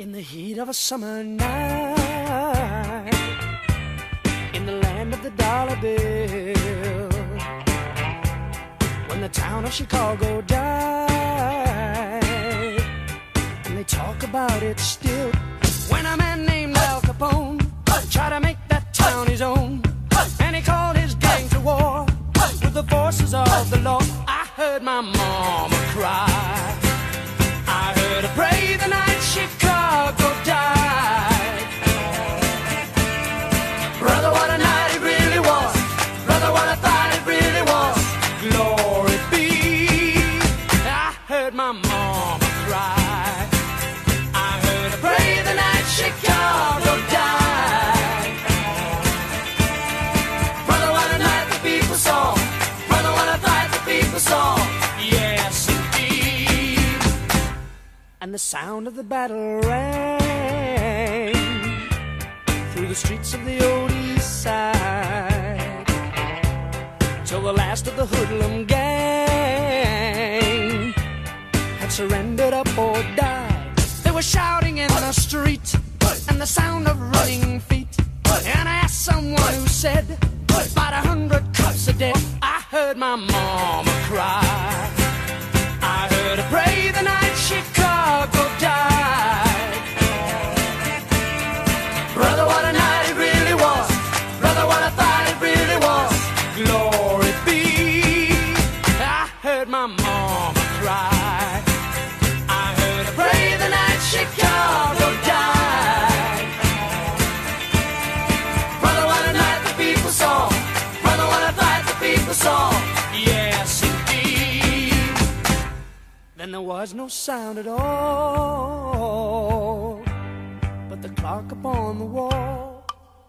Speaker 1: In the heat of a summer night, in the land of the dollar bill, when the town of Chicago died, and they talk about it still, when a man named Al Capone tried to make that town his own, and he called his gang to war with the forces of the law. I heard my mama cry, I heard her pray the night Chicago died. Brother, what a night it really was. Brother, what I thought it really was. Glory be. I heard my mama cry, I heard her pray the night Chicago died. Brother, what a night the people saw. Brother, what I thought the people saw. Yes, indeed. And the sound of the battle rang through the streets of the old east side, till the last of the hoodlum gang had surrendered up or died. They were shouting in the street and the sound of running feet, and I asked someone who said about 100 cups a day. I heard my mama cry, I heard her pray the night Chicago died. Brother, what a night it really was. Brother, what I thought it really was. Glory be. I heard my mama cry, I heard her pray the night Chicago died. Brother, what a night the people saw. Brother, what I thought the people saw. Yes, indeed. Then there was no sound at all but the clock upon the wall.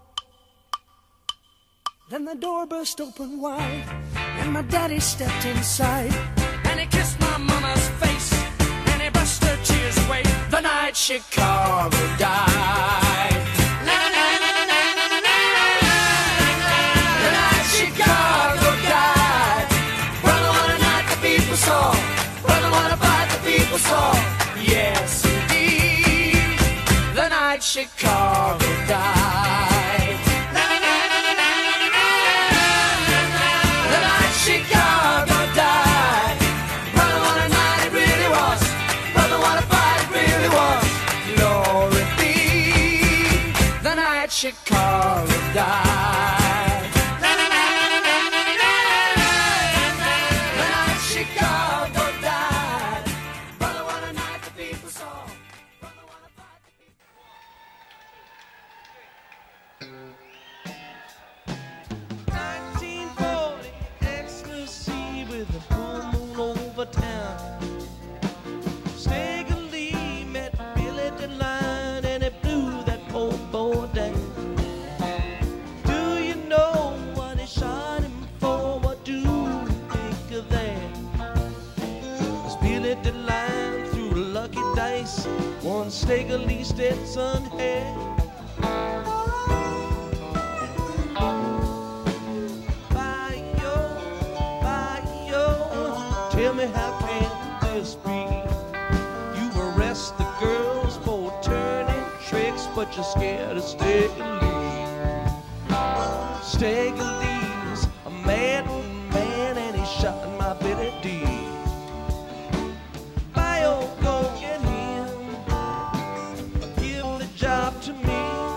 Speaker 1: Then the door burst open wide and my daddy stepped inside, and he kissed my mama's face and he brushed her tears away. The night Chicago died. The night Chicago died. Brother, what a night the people saw. Brother, what a fight the people saw. Yes, indeed. The night Chicago died. The night Chicago died. Brother, what a night it really was. Brother, what a fight it really was. Glory be. The night Chicago died. The night Chicago died. Brother, what a night the people saw. Brother, what a fight the people.
Speaker 20: Ecstasy with a full moon over town. Stagger Lee met Billy DeLine and it blew that poor boy down. Do you know what he shot him for? What do you think of that? 'Cause Billy DeLine threw lucky dice, one Stagger Lee Stetson had. Tell me, how can this be? You arrest the girls for turning tricks, but you're scared of Stagger Lee. Stagger Lee's a mad man and he shot my Billy D. Bio, go get him, give the job to me.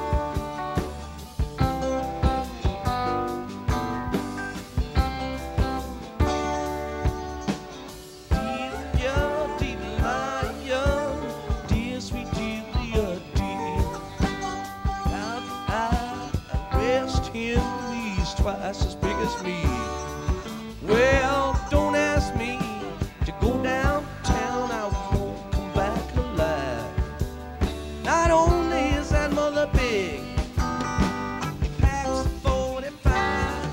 Speaker 20: Twice as big as me. Well, don't ask me to go downtown, I won't come back alive. Not only is that mother big, he packs a 45.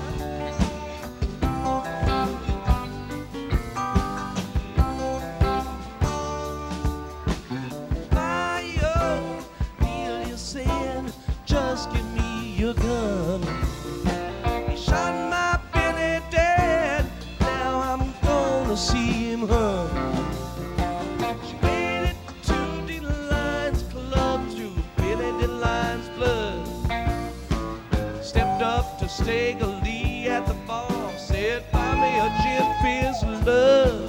Speaker 20: Bio, Neil, you said, just give me your gun. Shot my Billy dead, now I'm gonna see him hung. She made it to DeLine's club me a gin fizz love.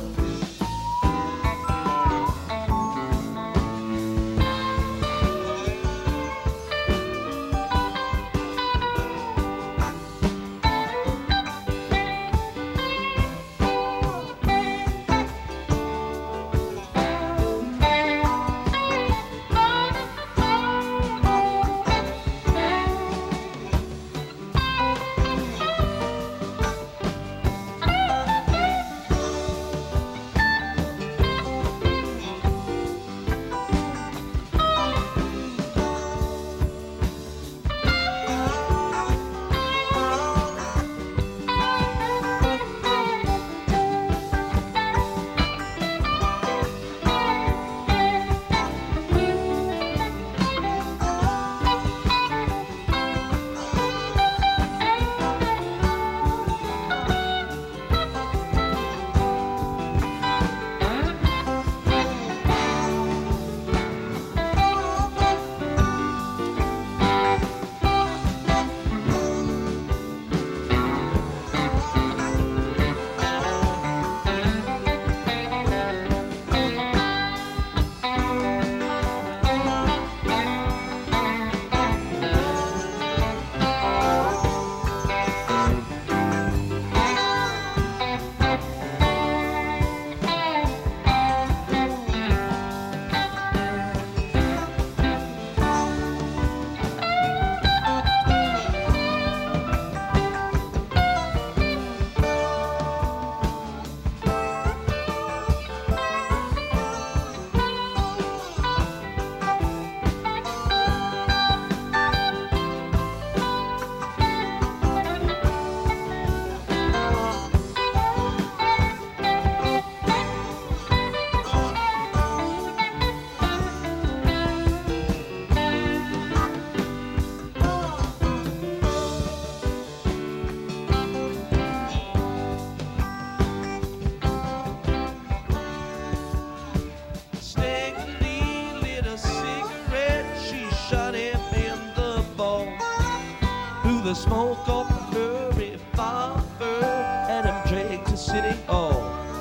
Speaker 20: The smoke off the hurry fire and I'm dragged to City Hall.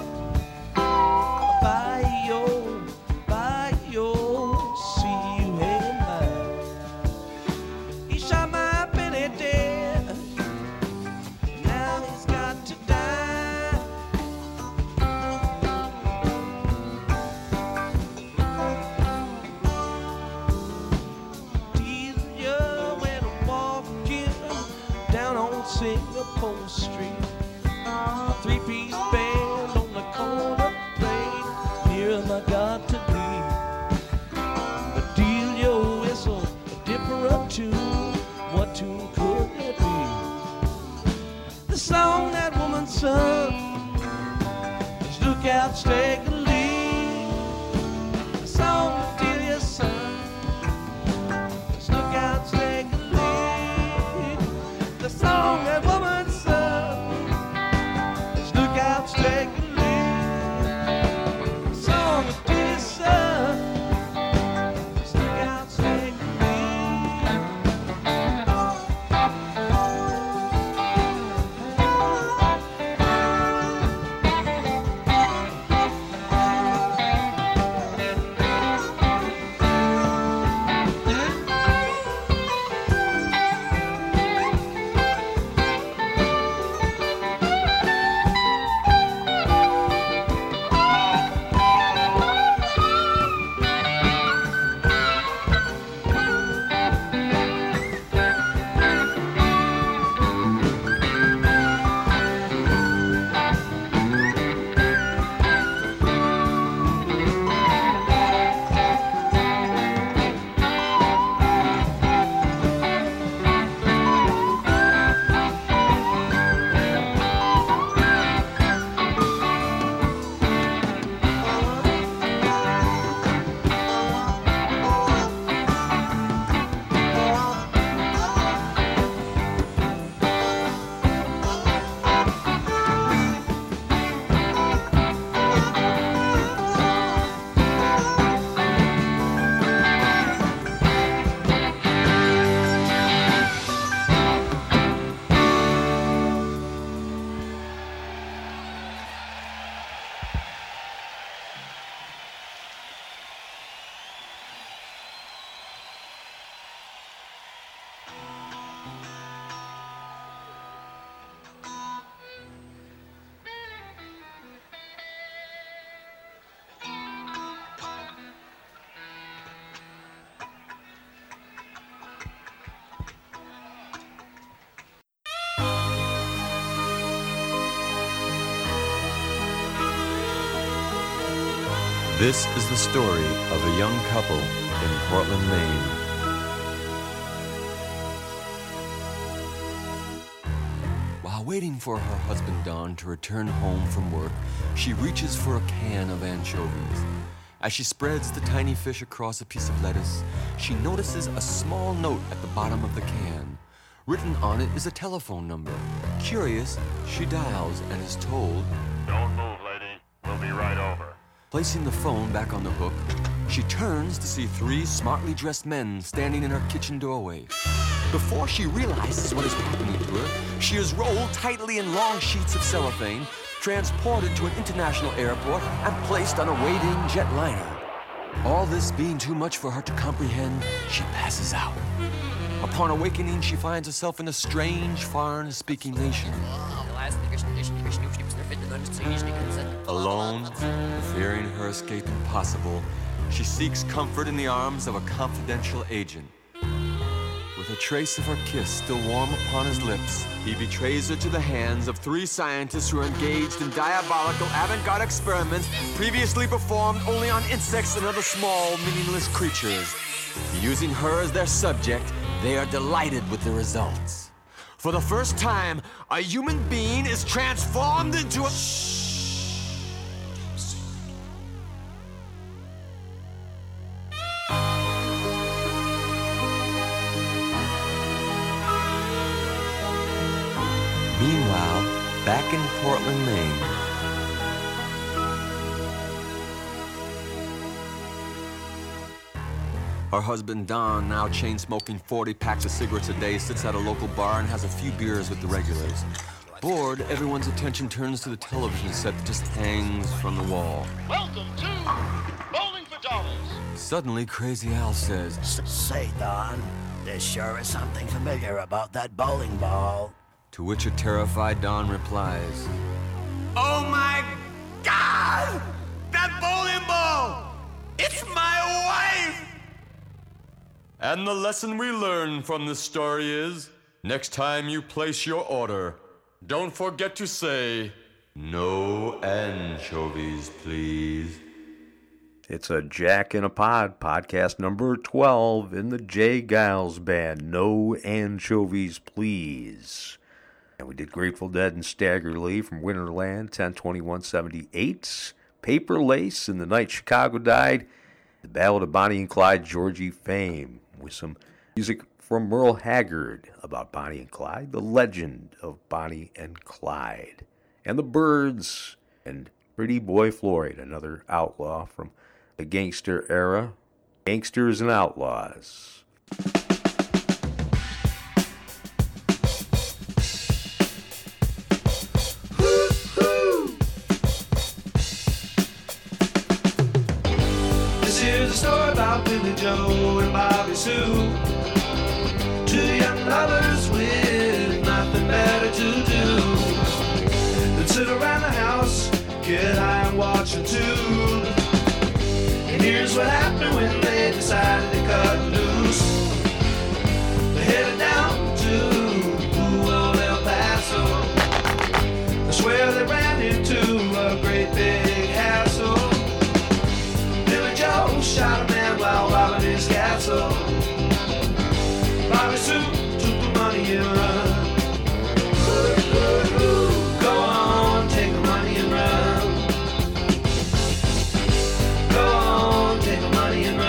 Speaker 20: Bye-yo, see you hanging high. He shot my Billy dead, now he's got to die. Delia went walking down on Singapore Street, a three-piece band on the corner played near my God to be. But Delia whistled a different tune. What tune could it be? The song that woman sung was "Look Out, Stag the Lead." The song that Delia sung was "Look Out, Stag the Lead." The song that woman sung is "Look Out, Stag the Lead." The song that Delia sung is "Look Out, Stag the Lead."
Speaker 21: This is the story of a young couple in Portland, Maine. While waiting for her husband Don to return home from work, she reaches for a can of anchovies. As she spreads the tiny fish across a piece of lettuce, she notices a small note at the bottom of the can. Written on it is a telephone number. Curious, she dials and is told,
Speaker 22: "Don't move, lady. We'll be right over."
Speaker 21: Placing the phone back on the hook, she turns to see 3 smartly dressed men standing in her kitchen doorway. Before she realizes what is happening to her, she is rolled tightly in long sheets of cellophane, transported to an international airport, and placed on a waiting jetliner. All this being too much for her to comprehend, she passes out. Upon awakening, she finds herself in a strange, foreign-speaking nation. Alone, fearing her escape impossible, she seeks comfort in the arms of a confidential agent. With a trace of her kiss still warm upon his lips, he betrays her to the hands of 3 scientists who are engaged in diabolical avant-garde experiments previously performed only on insects and other small, meaningless creatures. Using her as their subject, they are delighted with the results. For the first time, a human being is transformed into a... Meanwhile, back in Portland, Maine. Her husband, Don, now chain-smoking 40 packs of cigarettes a day, sits at a local bar and has a few beers with the regulars. Bored, everyone's attention turns to the television set that just hangs from the wall.
Speaker 22: Welcome to Bowling for Dollars.
Speaker 21: Suddenly, Crazy Al says,
Speaker 23: Say, Don, there sure is something familiar about that bowling ball.
Speaker 21: To which a terrified Don replies,
Speaker 24: "Oh my God! That bowling ball! It's my wife!"
Speaker 21: And the lesson we learn from this story is, next time you place your order, don't forget to say, "No anchovies, please." It's a Jack in a Pod, podcast number 12 in the Jay Giles Band, No Anchovies, Please. And we did Grateful Dead and Stagger Lee from Winterland, 10/21/78. Paper Lace and The Night Chicago Died. The Ballad of Bonnie and Clyde, Georgie Fame, with some music from Merle Haggard about Bonnie and Clyde, the legend of Bonnie and Clyde. And the Byrds and Pretty Boy Floyd, another outlaw from the gangster era. Gangsters and Outlaws.
Speaker 20: Here's a story about Billy Joe and Bobby Sue, 2 young lovers with nothing better to do than sit around the house, get high and watch a tube. And here's what happened when they decided to cut loose. They headed down to old El Paso. I swear they ran into a great big hassle. Joe shot a man while robbing his castle. Bobby Sue took the money and run. Go on, take the money and run. Go on, take the money and run.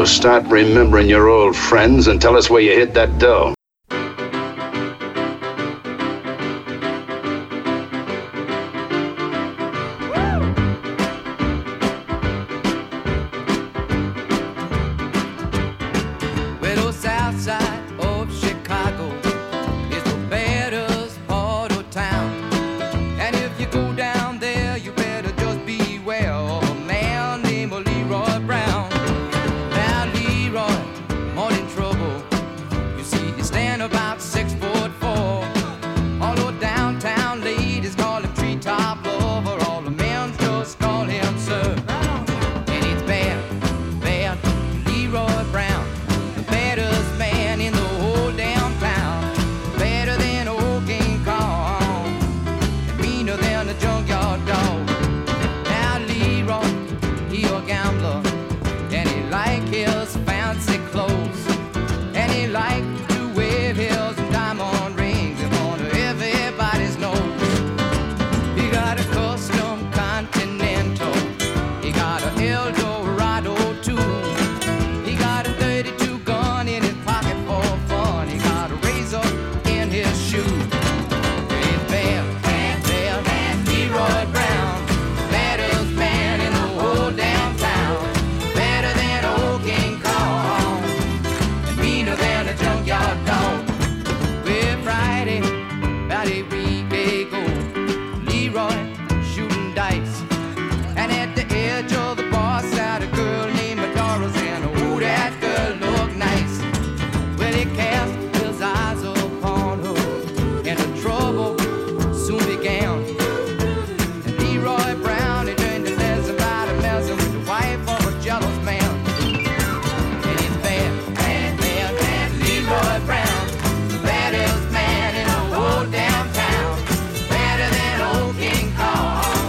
Speaker 2: So start remembering your old friends and tell us where you hid that dough.
Speaker 1: Well, the south side of Chicago is the baddest part of town. And if you go down there, you better just beware of a man named Leroy Brown. Now, Leroy, more in trouble. You see, he stand about 6'4". Although downtown ladies call him treetop lover, all the men just call him sir. And it's bad, bad, Leroy Brown. Baddest man in the whole damn town. Better than old King Kong. And meaner than a junkyard dog. Now Leroy, he a gambler. And he like his fancy clothes. And he like to wear his diamond rings in front of everybody's nose. He got a custom Continental. He got a Eldorado too. He got a 32 gun in his pocket for fun. He got a razor in his shoe. It's bad, bad, bad, bad, Leroy Brown. Baddest man in the whole damn town. Better than old King Kong. And meaner than a junkyard dog. Well, Friday, about a week ago, Leroy shooting dice. And at the edge of the bar sat a girl named Doris, and oh, that girl looked nice. Well, he cast his eyes upon her, and the trouble soon began. And Leroy Brown, he turned to messing about and messing with the wife of a jealous man. And it's bad, bad, bad, bad, Leroy Brown. The baddest man in the whole damn town. Better than old King Kong.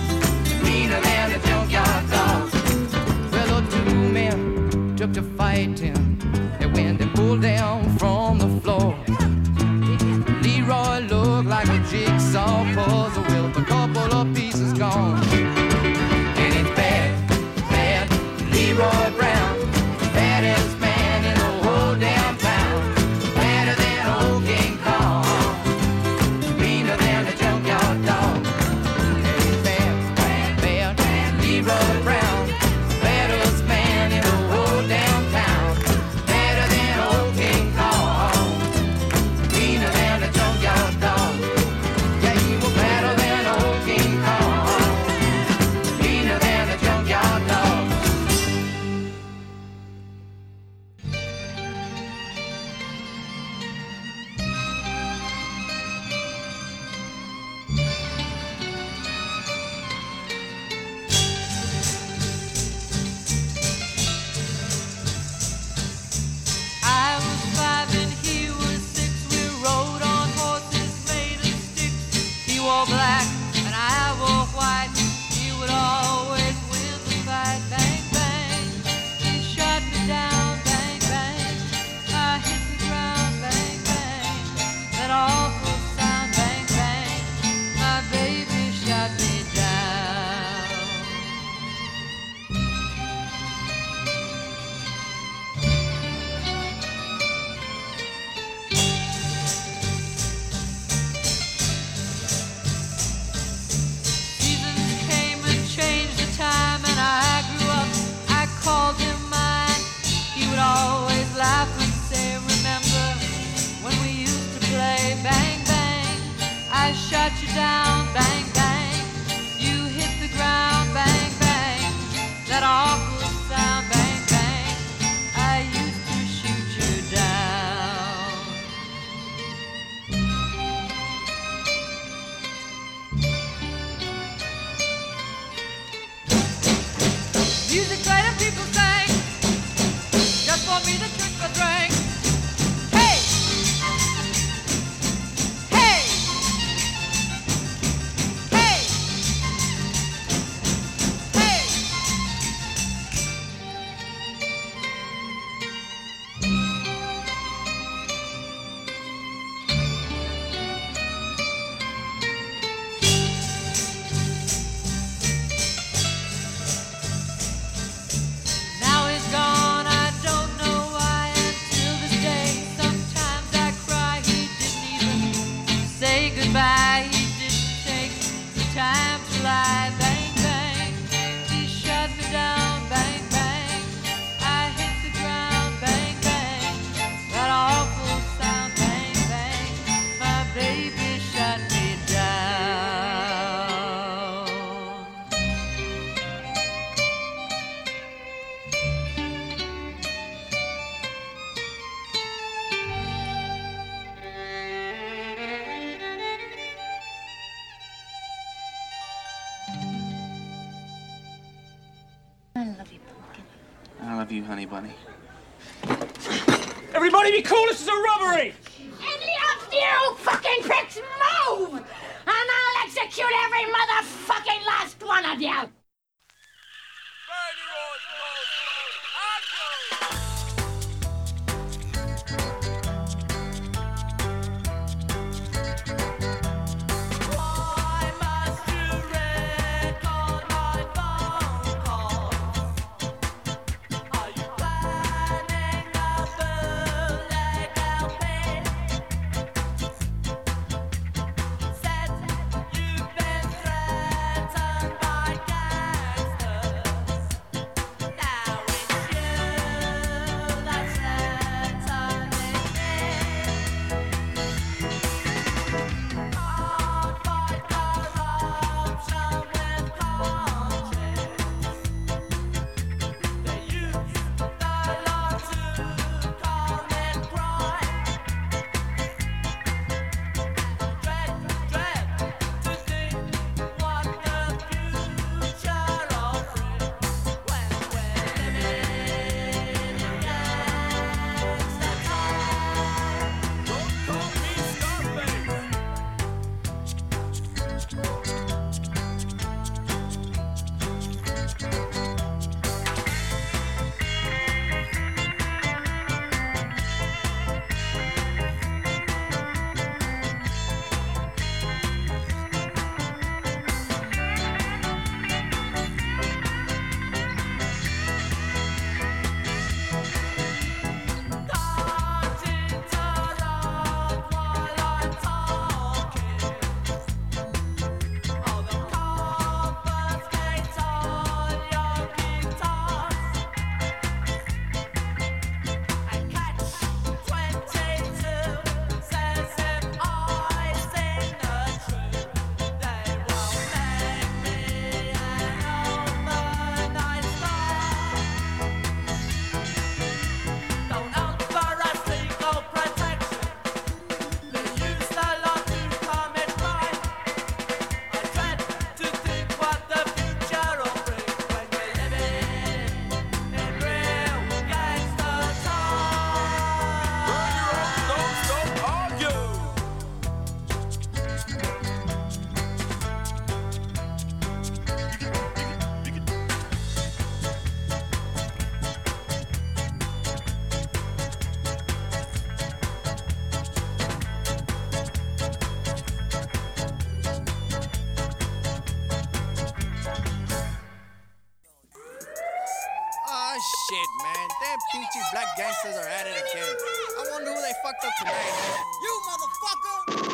Speaker 1: Meaner than a junkyard dog. Well, the two men took to fighting, and when they pulled down from the floor, Leroy looked like a jigsaw puzzle with a couple of pieces gone. And it's bad, bad, Leroy Brown, baddest man in the whole damn town. Better than old King Kong, meaner than a junkyard dog. And it's bad, bad, bad, bad, Leroy Brown, baddest man in the whole damn town. Better than old King Kong, meaner than a junkyard dog. Yeah, he was better than old King Kong, meaner than a junkyard dog.
Speaker 4: I was 5 and he was 6. We rode on horses made of sticks. He wore black and I wore white. He would always win the fight. Bang, bang. He shot me down. Bang, bang. I hit the ground. Bang, bang. That awful sound. Bang, bang. My baby shot me down. Seasons came and changed the time, and I grew up. I called him mine. He would always laugh and say, "Remember when we used to play?" Bang, bang. I shot you down. Bang, bang. You hit the ground. Bang, bang. That awful sound. Bang, bang. I used to shoot you down. Music played and people sang. Just for me to drink a drink. Hey! Hey! time to lie. Bang, bang, he shut me down. Bang, bang, I hit the ground. Bang, bang, that awful sound. Bang, bang, my baby shut me down.
Speaker 5: I love you, Pumpkin.
Speaker 7: I love you, honey bunny.
Speaker 8: Everybody be cool, this is a robbery!
Speaker 5: Any of you fucking pricks move! And I'll execute every motherfucking last one of you!
Speaker 11: Shit, man. Damn peachy black gangsters are at it again. I wonder who they fucked up today, man. You motherfucker!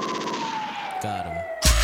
Speaker 25: Got him.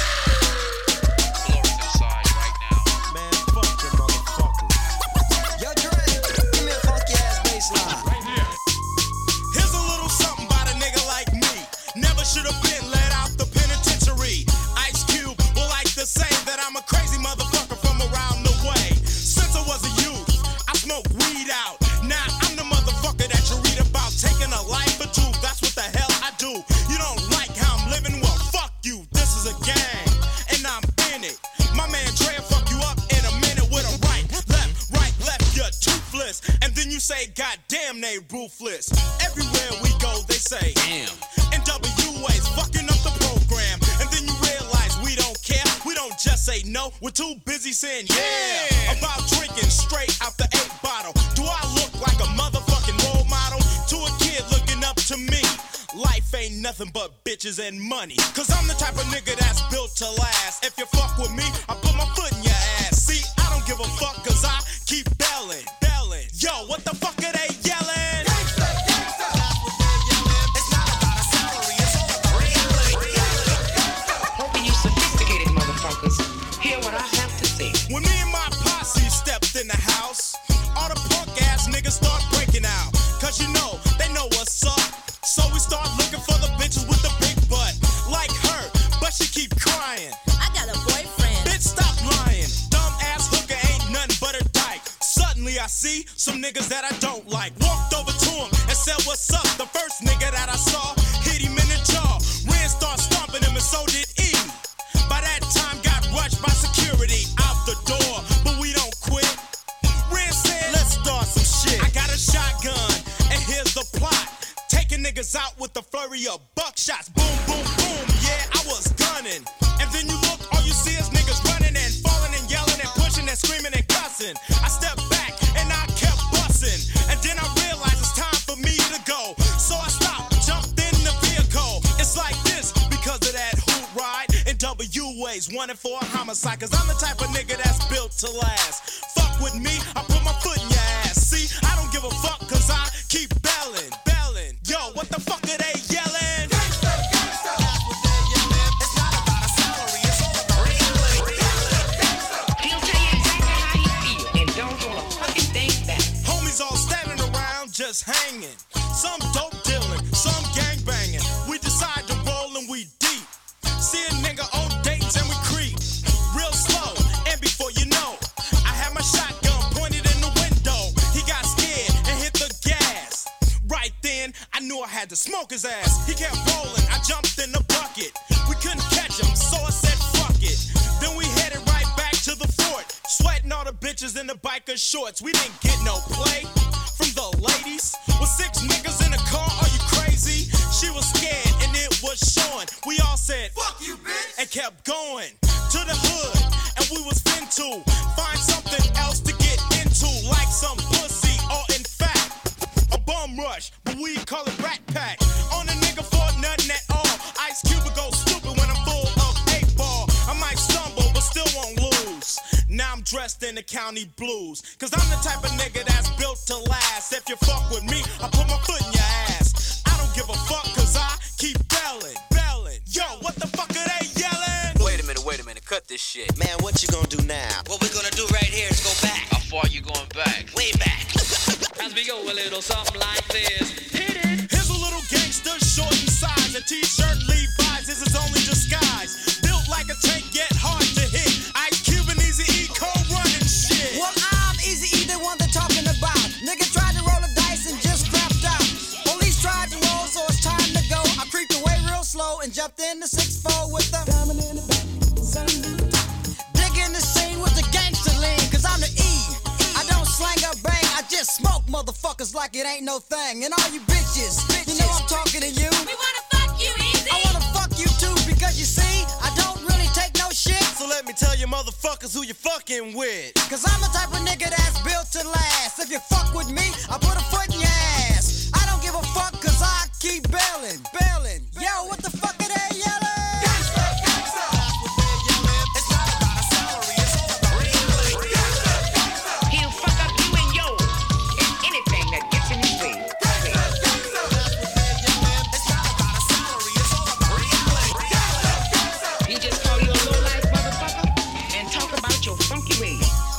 Speaker 11: Blowing the side right now. Man, fuck your motherfuckers. Yo, Dre, give me a funky ass bass line. Right here.
Speaker 24: Here's a little something about a nigga like me. Never should have been let out the penitentiary. Ice Cube will like to say that I'm a crazy motherfucker from around the way. Since I was a youth, I smoked weed out. Now I'm the motherfucker that you read about, taking a life or two. That's what the hell I do. You don't like how I'm living? Well, fuck you. This is a gang, and I'm in it. My man Dre will fuck you up in a minute with a right, left, you're toothless. And then you say, God damn, they ruthless. Everywhere we go, they say, damn. NWA's fucking up the program. And then you realize we don't care. We don't just say no. We're too busy saying yeah. About drinking straight out the 8 bottle. Do I look like a motherfucking role model to a kid looking up to me? Life ain't nothing but bitches and money. Cause I'm the type of nigga that's built to last. If you fuck with me, I put my foot in your ass. See, I don't give a fuck cause I keep belling. Yo, what the fuck are they yelling? Gangsta, gangsta. That's what they're yelling. It's not about a salary, it's all about reality.
Speaker 13: Hoping you sophisticated motherfuckers
Speaker 24: she keep crying?
Speaker 10: I got a boyfriend.
Speaker 24: Bitch, stop lying. Dumb ass hooker ain't nothing but a dyke. Suddenly I see some niggas that I don't like. Walked over to him and said, what's up? The first nigga that I saw hit him in the jaw. Ren started stomping him and so did E. By that time got rushed by security out the door, but we don't quit. Ren said, let's start some shit. I got a shotgun and here's the plot. Taking niggas out with the flurry of buckshots. Boom, boom, boom, yeah, I was gunning. And then you look, all you see is niggas running and falling and yelling and pushing and screaming and cussing. I stepped back and I kept busting. And then I realized it's time for me to go. So I stopped, jumped in the vehicle. It's like this because of that hoot ride. And WA's wanted for a homicide. Cause I'm the type of nigga that's built to last. Fuck with me, I put my foot in your ass. See, I don't give a fuck cause I keep belling. Yo, what the fuck are they yelling? Gangsta, gangsta. That's what they yelling. It's not about a salary, it's all about reality.
Speaker 12: He'll tell you exactly how he feel and don't want a fucking thing back.
Speaker 24: Homies all standing around just hanging. Some dope dealing, some gang banging. We decide to roll and we deep. See a nigga on dates and we creep. Real slow, and before you know, I had my shotgun pointed in the window. He got scared and hit the gas. Right then, I knew I had to smoke his ass. He kept rolling, I jumped in the bucket. We couldn't catch him, so I said fuck it. Then we headed right back to the fort, sweating all the bitches in the biker shorts. We didn't get no play from the ladies. With 6 niggas in the car, are you crazy? She was scared and it was showing. We all said fuck you, bitch, and kept going to the hood. And we was fin to find something else to get into, like some pussy or in fact a bum rush, but we call it Rat Pack. On a nigga for nothing at all. Ice Cube will go stupid when I'm full of 8-ball. I might stumble, but still won't lose. Now I'm dressed in the county blues. Cause I'm the type of nigga that's built to last. If you fuck with me, I put my foot in your ass. I don't give a fuck cause I keep belling. Yo, what the fuck are they yelling?
Speaker 14: Wait a minute, cut this shit.
Speaker 11: Man, what you gonna do now?
Speaker 14: What we're gonna do right here is go back. How far you going back? Way back.
Speaker 4: As we go a little something like this. Hit it.
Speaker 24: Here's a little gangster, short in size. A t-shirt, Levi's is his only disguise. Built like a tank, yet hard to hit. Ice Cube and Eazy-E, cold running shit.
Speaker 15: Well, I'm Eazy-E, the one they're talking about. Nigga tried to roll the dice and just crapped out. Police tried to roll, so it's time to go. I creeped away real slow and jumped in the 6-4 with the diamond in the back. Digging the scene with the gangster lean, cause I'm the E. I don't slang or bang, I just smoke motherfuckers like it ain't no thing. And all you bitches, you know I'm talking to you.
Speaker 5: We wanna fuck you, Easy.
Speaker 15: I wanna fuck you too, because you see, I don't really take no shit.
Speaker 24: So let me tell you motherfuckers who you fucking with.
Speaker 15: Cause I'm the type of nigga that's built to last. If you fuck with me, I put a foot in your ass. I don't give a fuck cause I keep belling. Yo, what the fuck are they yelling?
Speaker 12: He'll fuck up you and yours and anything that gets in his way. He just call you a low-life motherfucker and talk about your funky ways.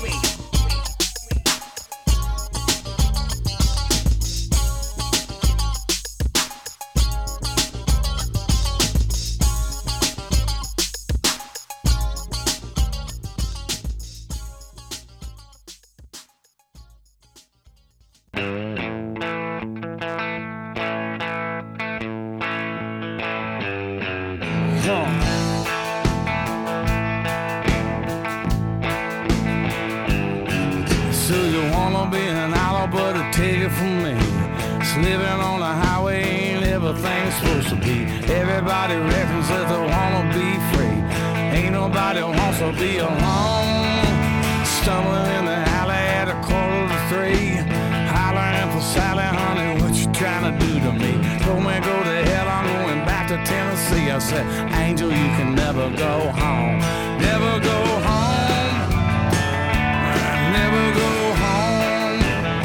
Speaker 16: So you wanna be an outlaw, but take it from me. Living on the highway ain't everything's supposed to be. Everybody reckons that they wanna be free. Ain't nobody wants to be alone. Stumbling in the alley at 2:45, hollering for Sally, honey, what you trying to do to me? Told me go to hell, I'm going back to Tennessee. I said, Angel, you can never go home. Never go home. Never go home.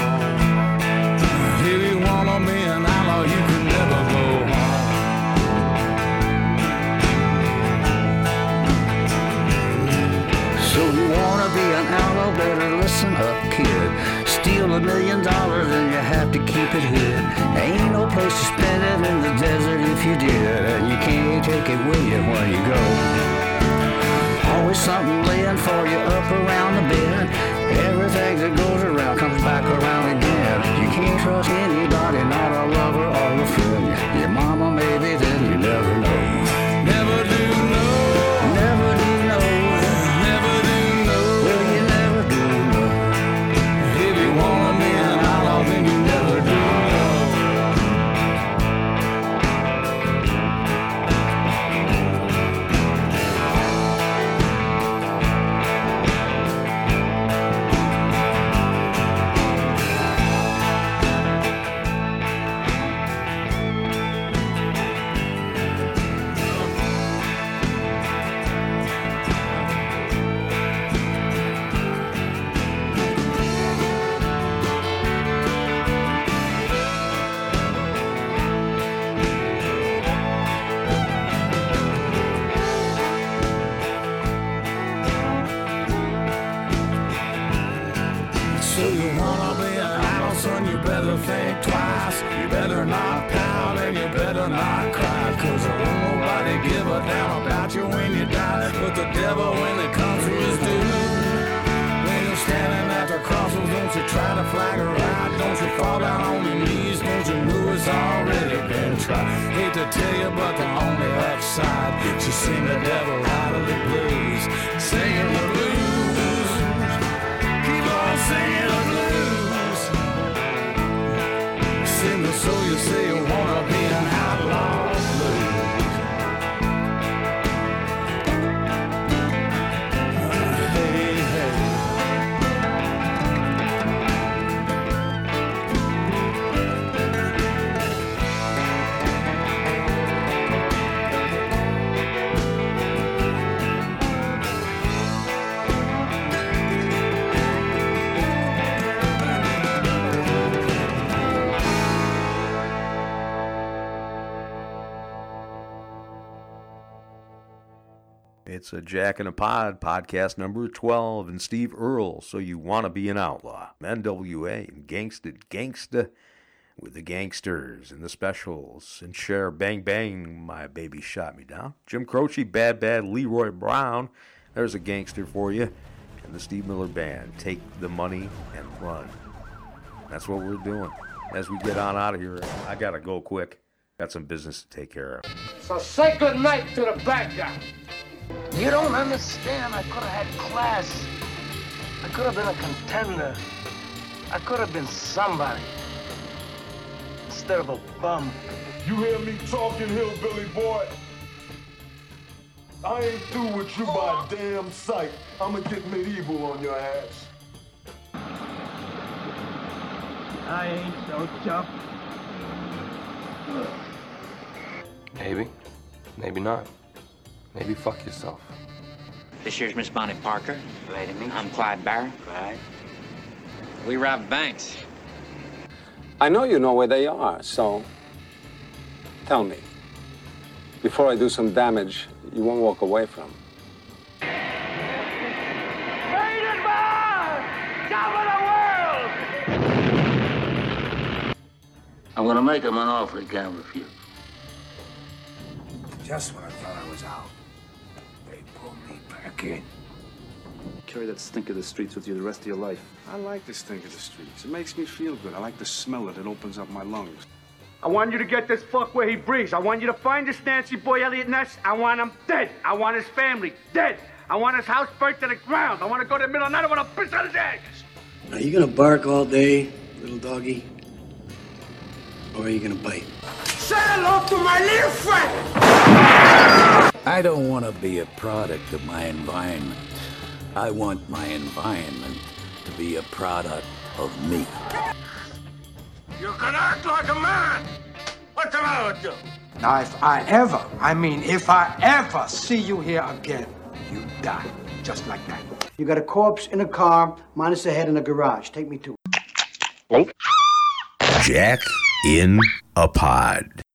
Speaker 16: If you wanna be an outlaw, you can never go home.
Speaker 26: So you wanna be an outlaw, better listen up, kid. Steal $1 million and you have to keep it hid. Ain't no place to spend it in the desert if you did, and you can't take it with you when you go. something laying for you up around the bend. Everything that goes around comes back around again. You can't trust anybody, not a lover or a friend. Your mama maybe, then you never know.
Speaker 16: Never do know.
Speaker 26: Never do know.
Speaker 16: Never do know.
Speaker 26: Well, you never do know.
Speaker 16: If you wanna be an outlaw, then you never do know. So you wanna be an idol, son, you better think twice. You better not pout and you better not cry, 'cause there won't nobody give a damn about you when you die. But the devil, when it comes to his due, when you're standing at the crossroads, don't you try to flag her out. Don't you fall down on your knees, don't you know it's already been tried. Hate to tell you, but the only upside, she sing the devil out of the blues, singing the blues. Keep on singing the blues. Sing the soul, you say you wanna be an outlaw blues. Hey, hey.
Speaker 6: It's a Jack and a Pod, podcast number 12, and Steve Earle, So You Wanna Be an Outlaw. NWA and Gangsta with the Gangsters and the Specials, and Cher, Bang Bang, My Baby Shot Me Down. Jim Croce, Bad Bad, Leroy Brown, there's a gangster for you. And the Steve Miller Band, Take the Money and Run. That's what we're doing. As we get on out of here, I gotta go quick. Got some business to take care of.
Speaker 9: So say good night to the bad guy.
Speaker 23: You don't understand. I could have had class. I could have been a contender. I could have been somebody. Instead of a bum.
Speaker 10: You hear me talking, hillbilly boy? I ain't through with you by damn sight. I'ma get medieval on your ass.
Speaker 9: I ain't so tough.
Speaker 17: Maybe. Maybe not. Maybe fuck yourself.
Speaker 18: This here's Miss Bonnie Parker. Glad to meet you. I'm Clyde Barrow. Clyde. We rob banks.
Speaker 19: I know you know where they are, so tell me. Before I do some damage, you won't walk away from.
Speaker 9: Rated man! Top of the world!
Speaker 23: I'm gonna make him an offer he can't refuse.
Speaker 19: Just when I thought I was out, they pulled me back in.
Speaker 27: Carry that stink of the streets with you the rest of your life.
Speaker 19: I like the stink of the streets. It makes me feel good. I like the smell of it. It opens up my lungs.
Speaker 9: I want you to get this fuck where he breathes. I want you to find this Nancy boy Elliot Ness. I want him dead. I want his family dead. I want his house burnt to the ground. I want to go to the middle of the night. I want to piss on his ass.
Speaker 28: Are you gonna bark all day, little doggy? Or are you gonna bite?
Speaker 9: Say hello to my little friend!
Speaker 28: I don't want to be a product of my environment. I want my environment to be a product of me.
Speaker 9: You can act like a man! What's the matter with you?
Speaker 29: Now, if I ever see you here again, you die. Just like that. You got a corpse in a car, minus a head in a garage. Take me to it.
Speaker 6: Jack in a Pod.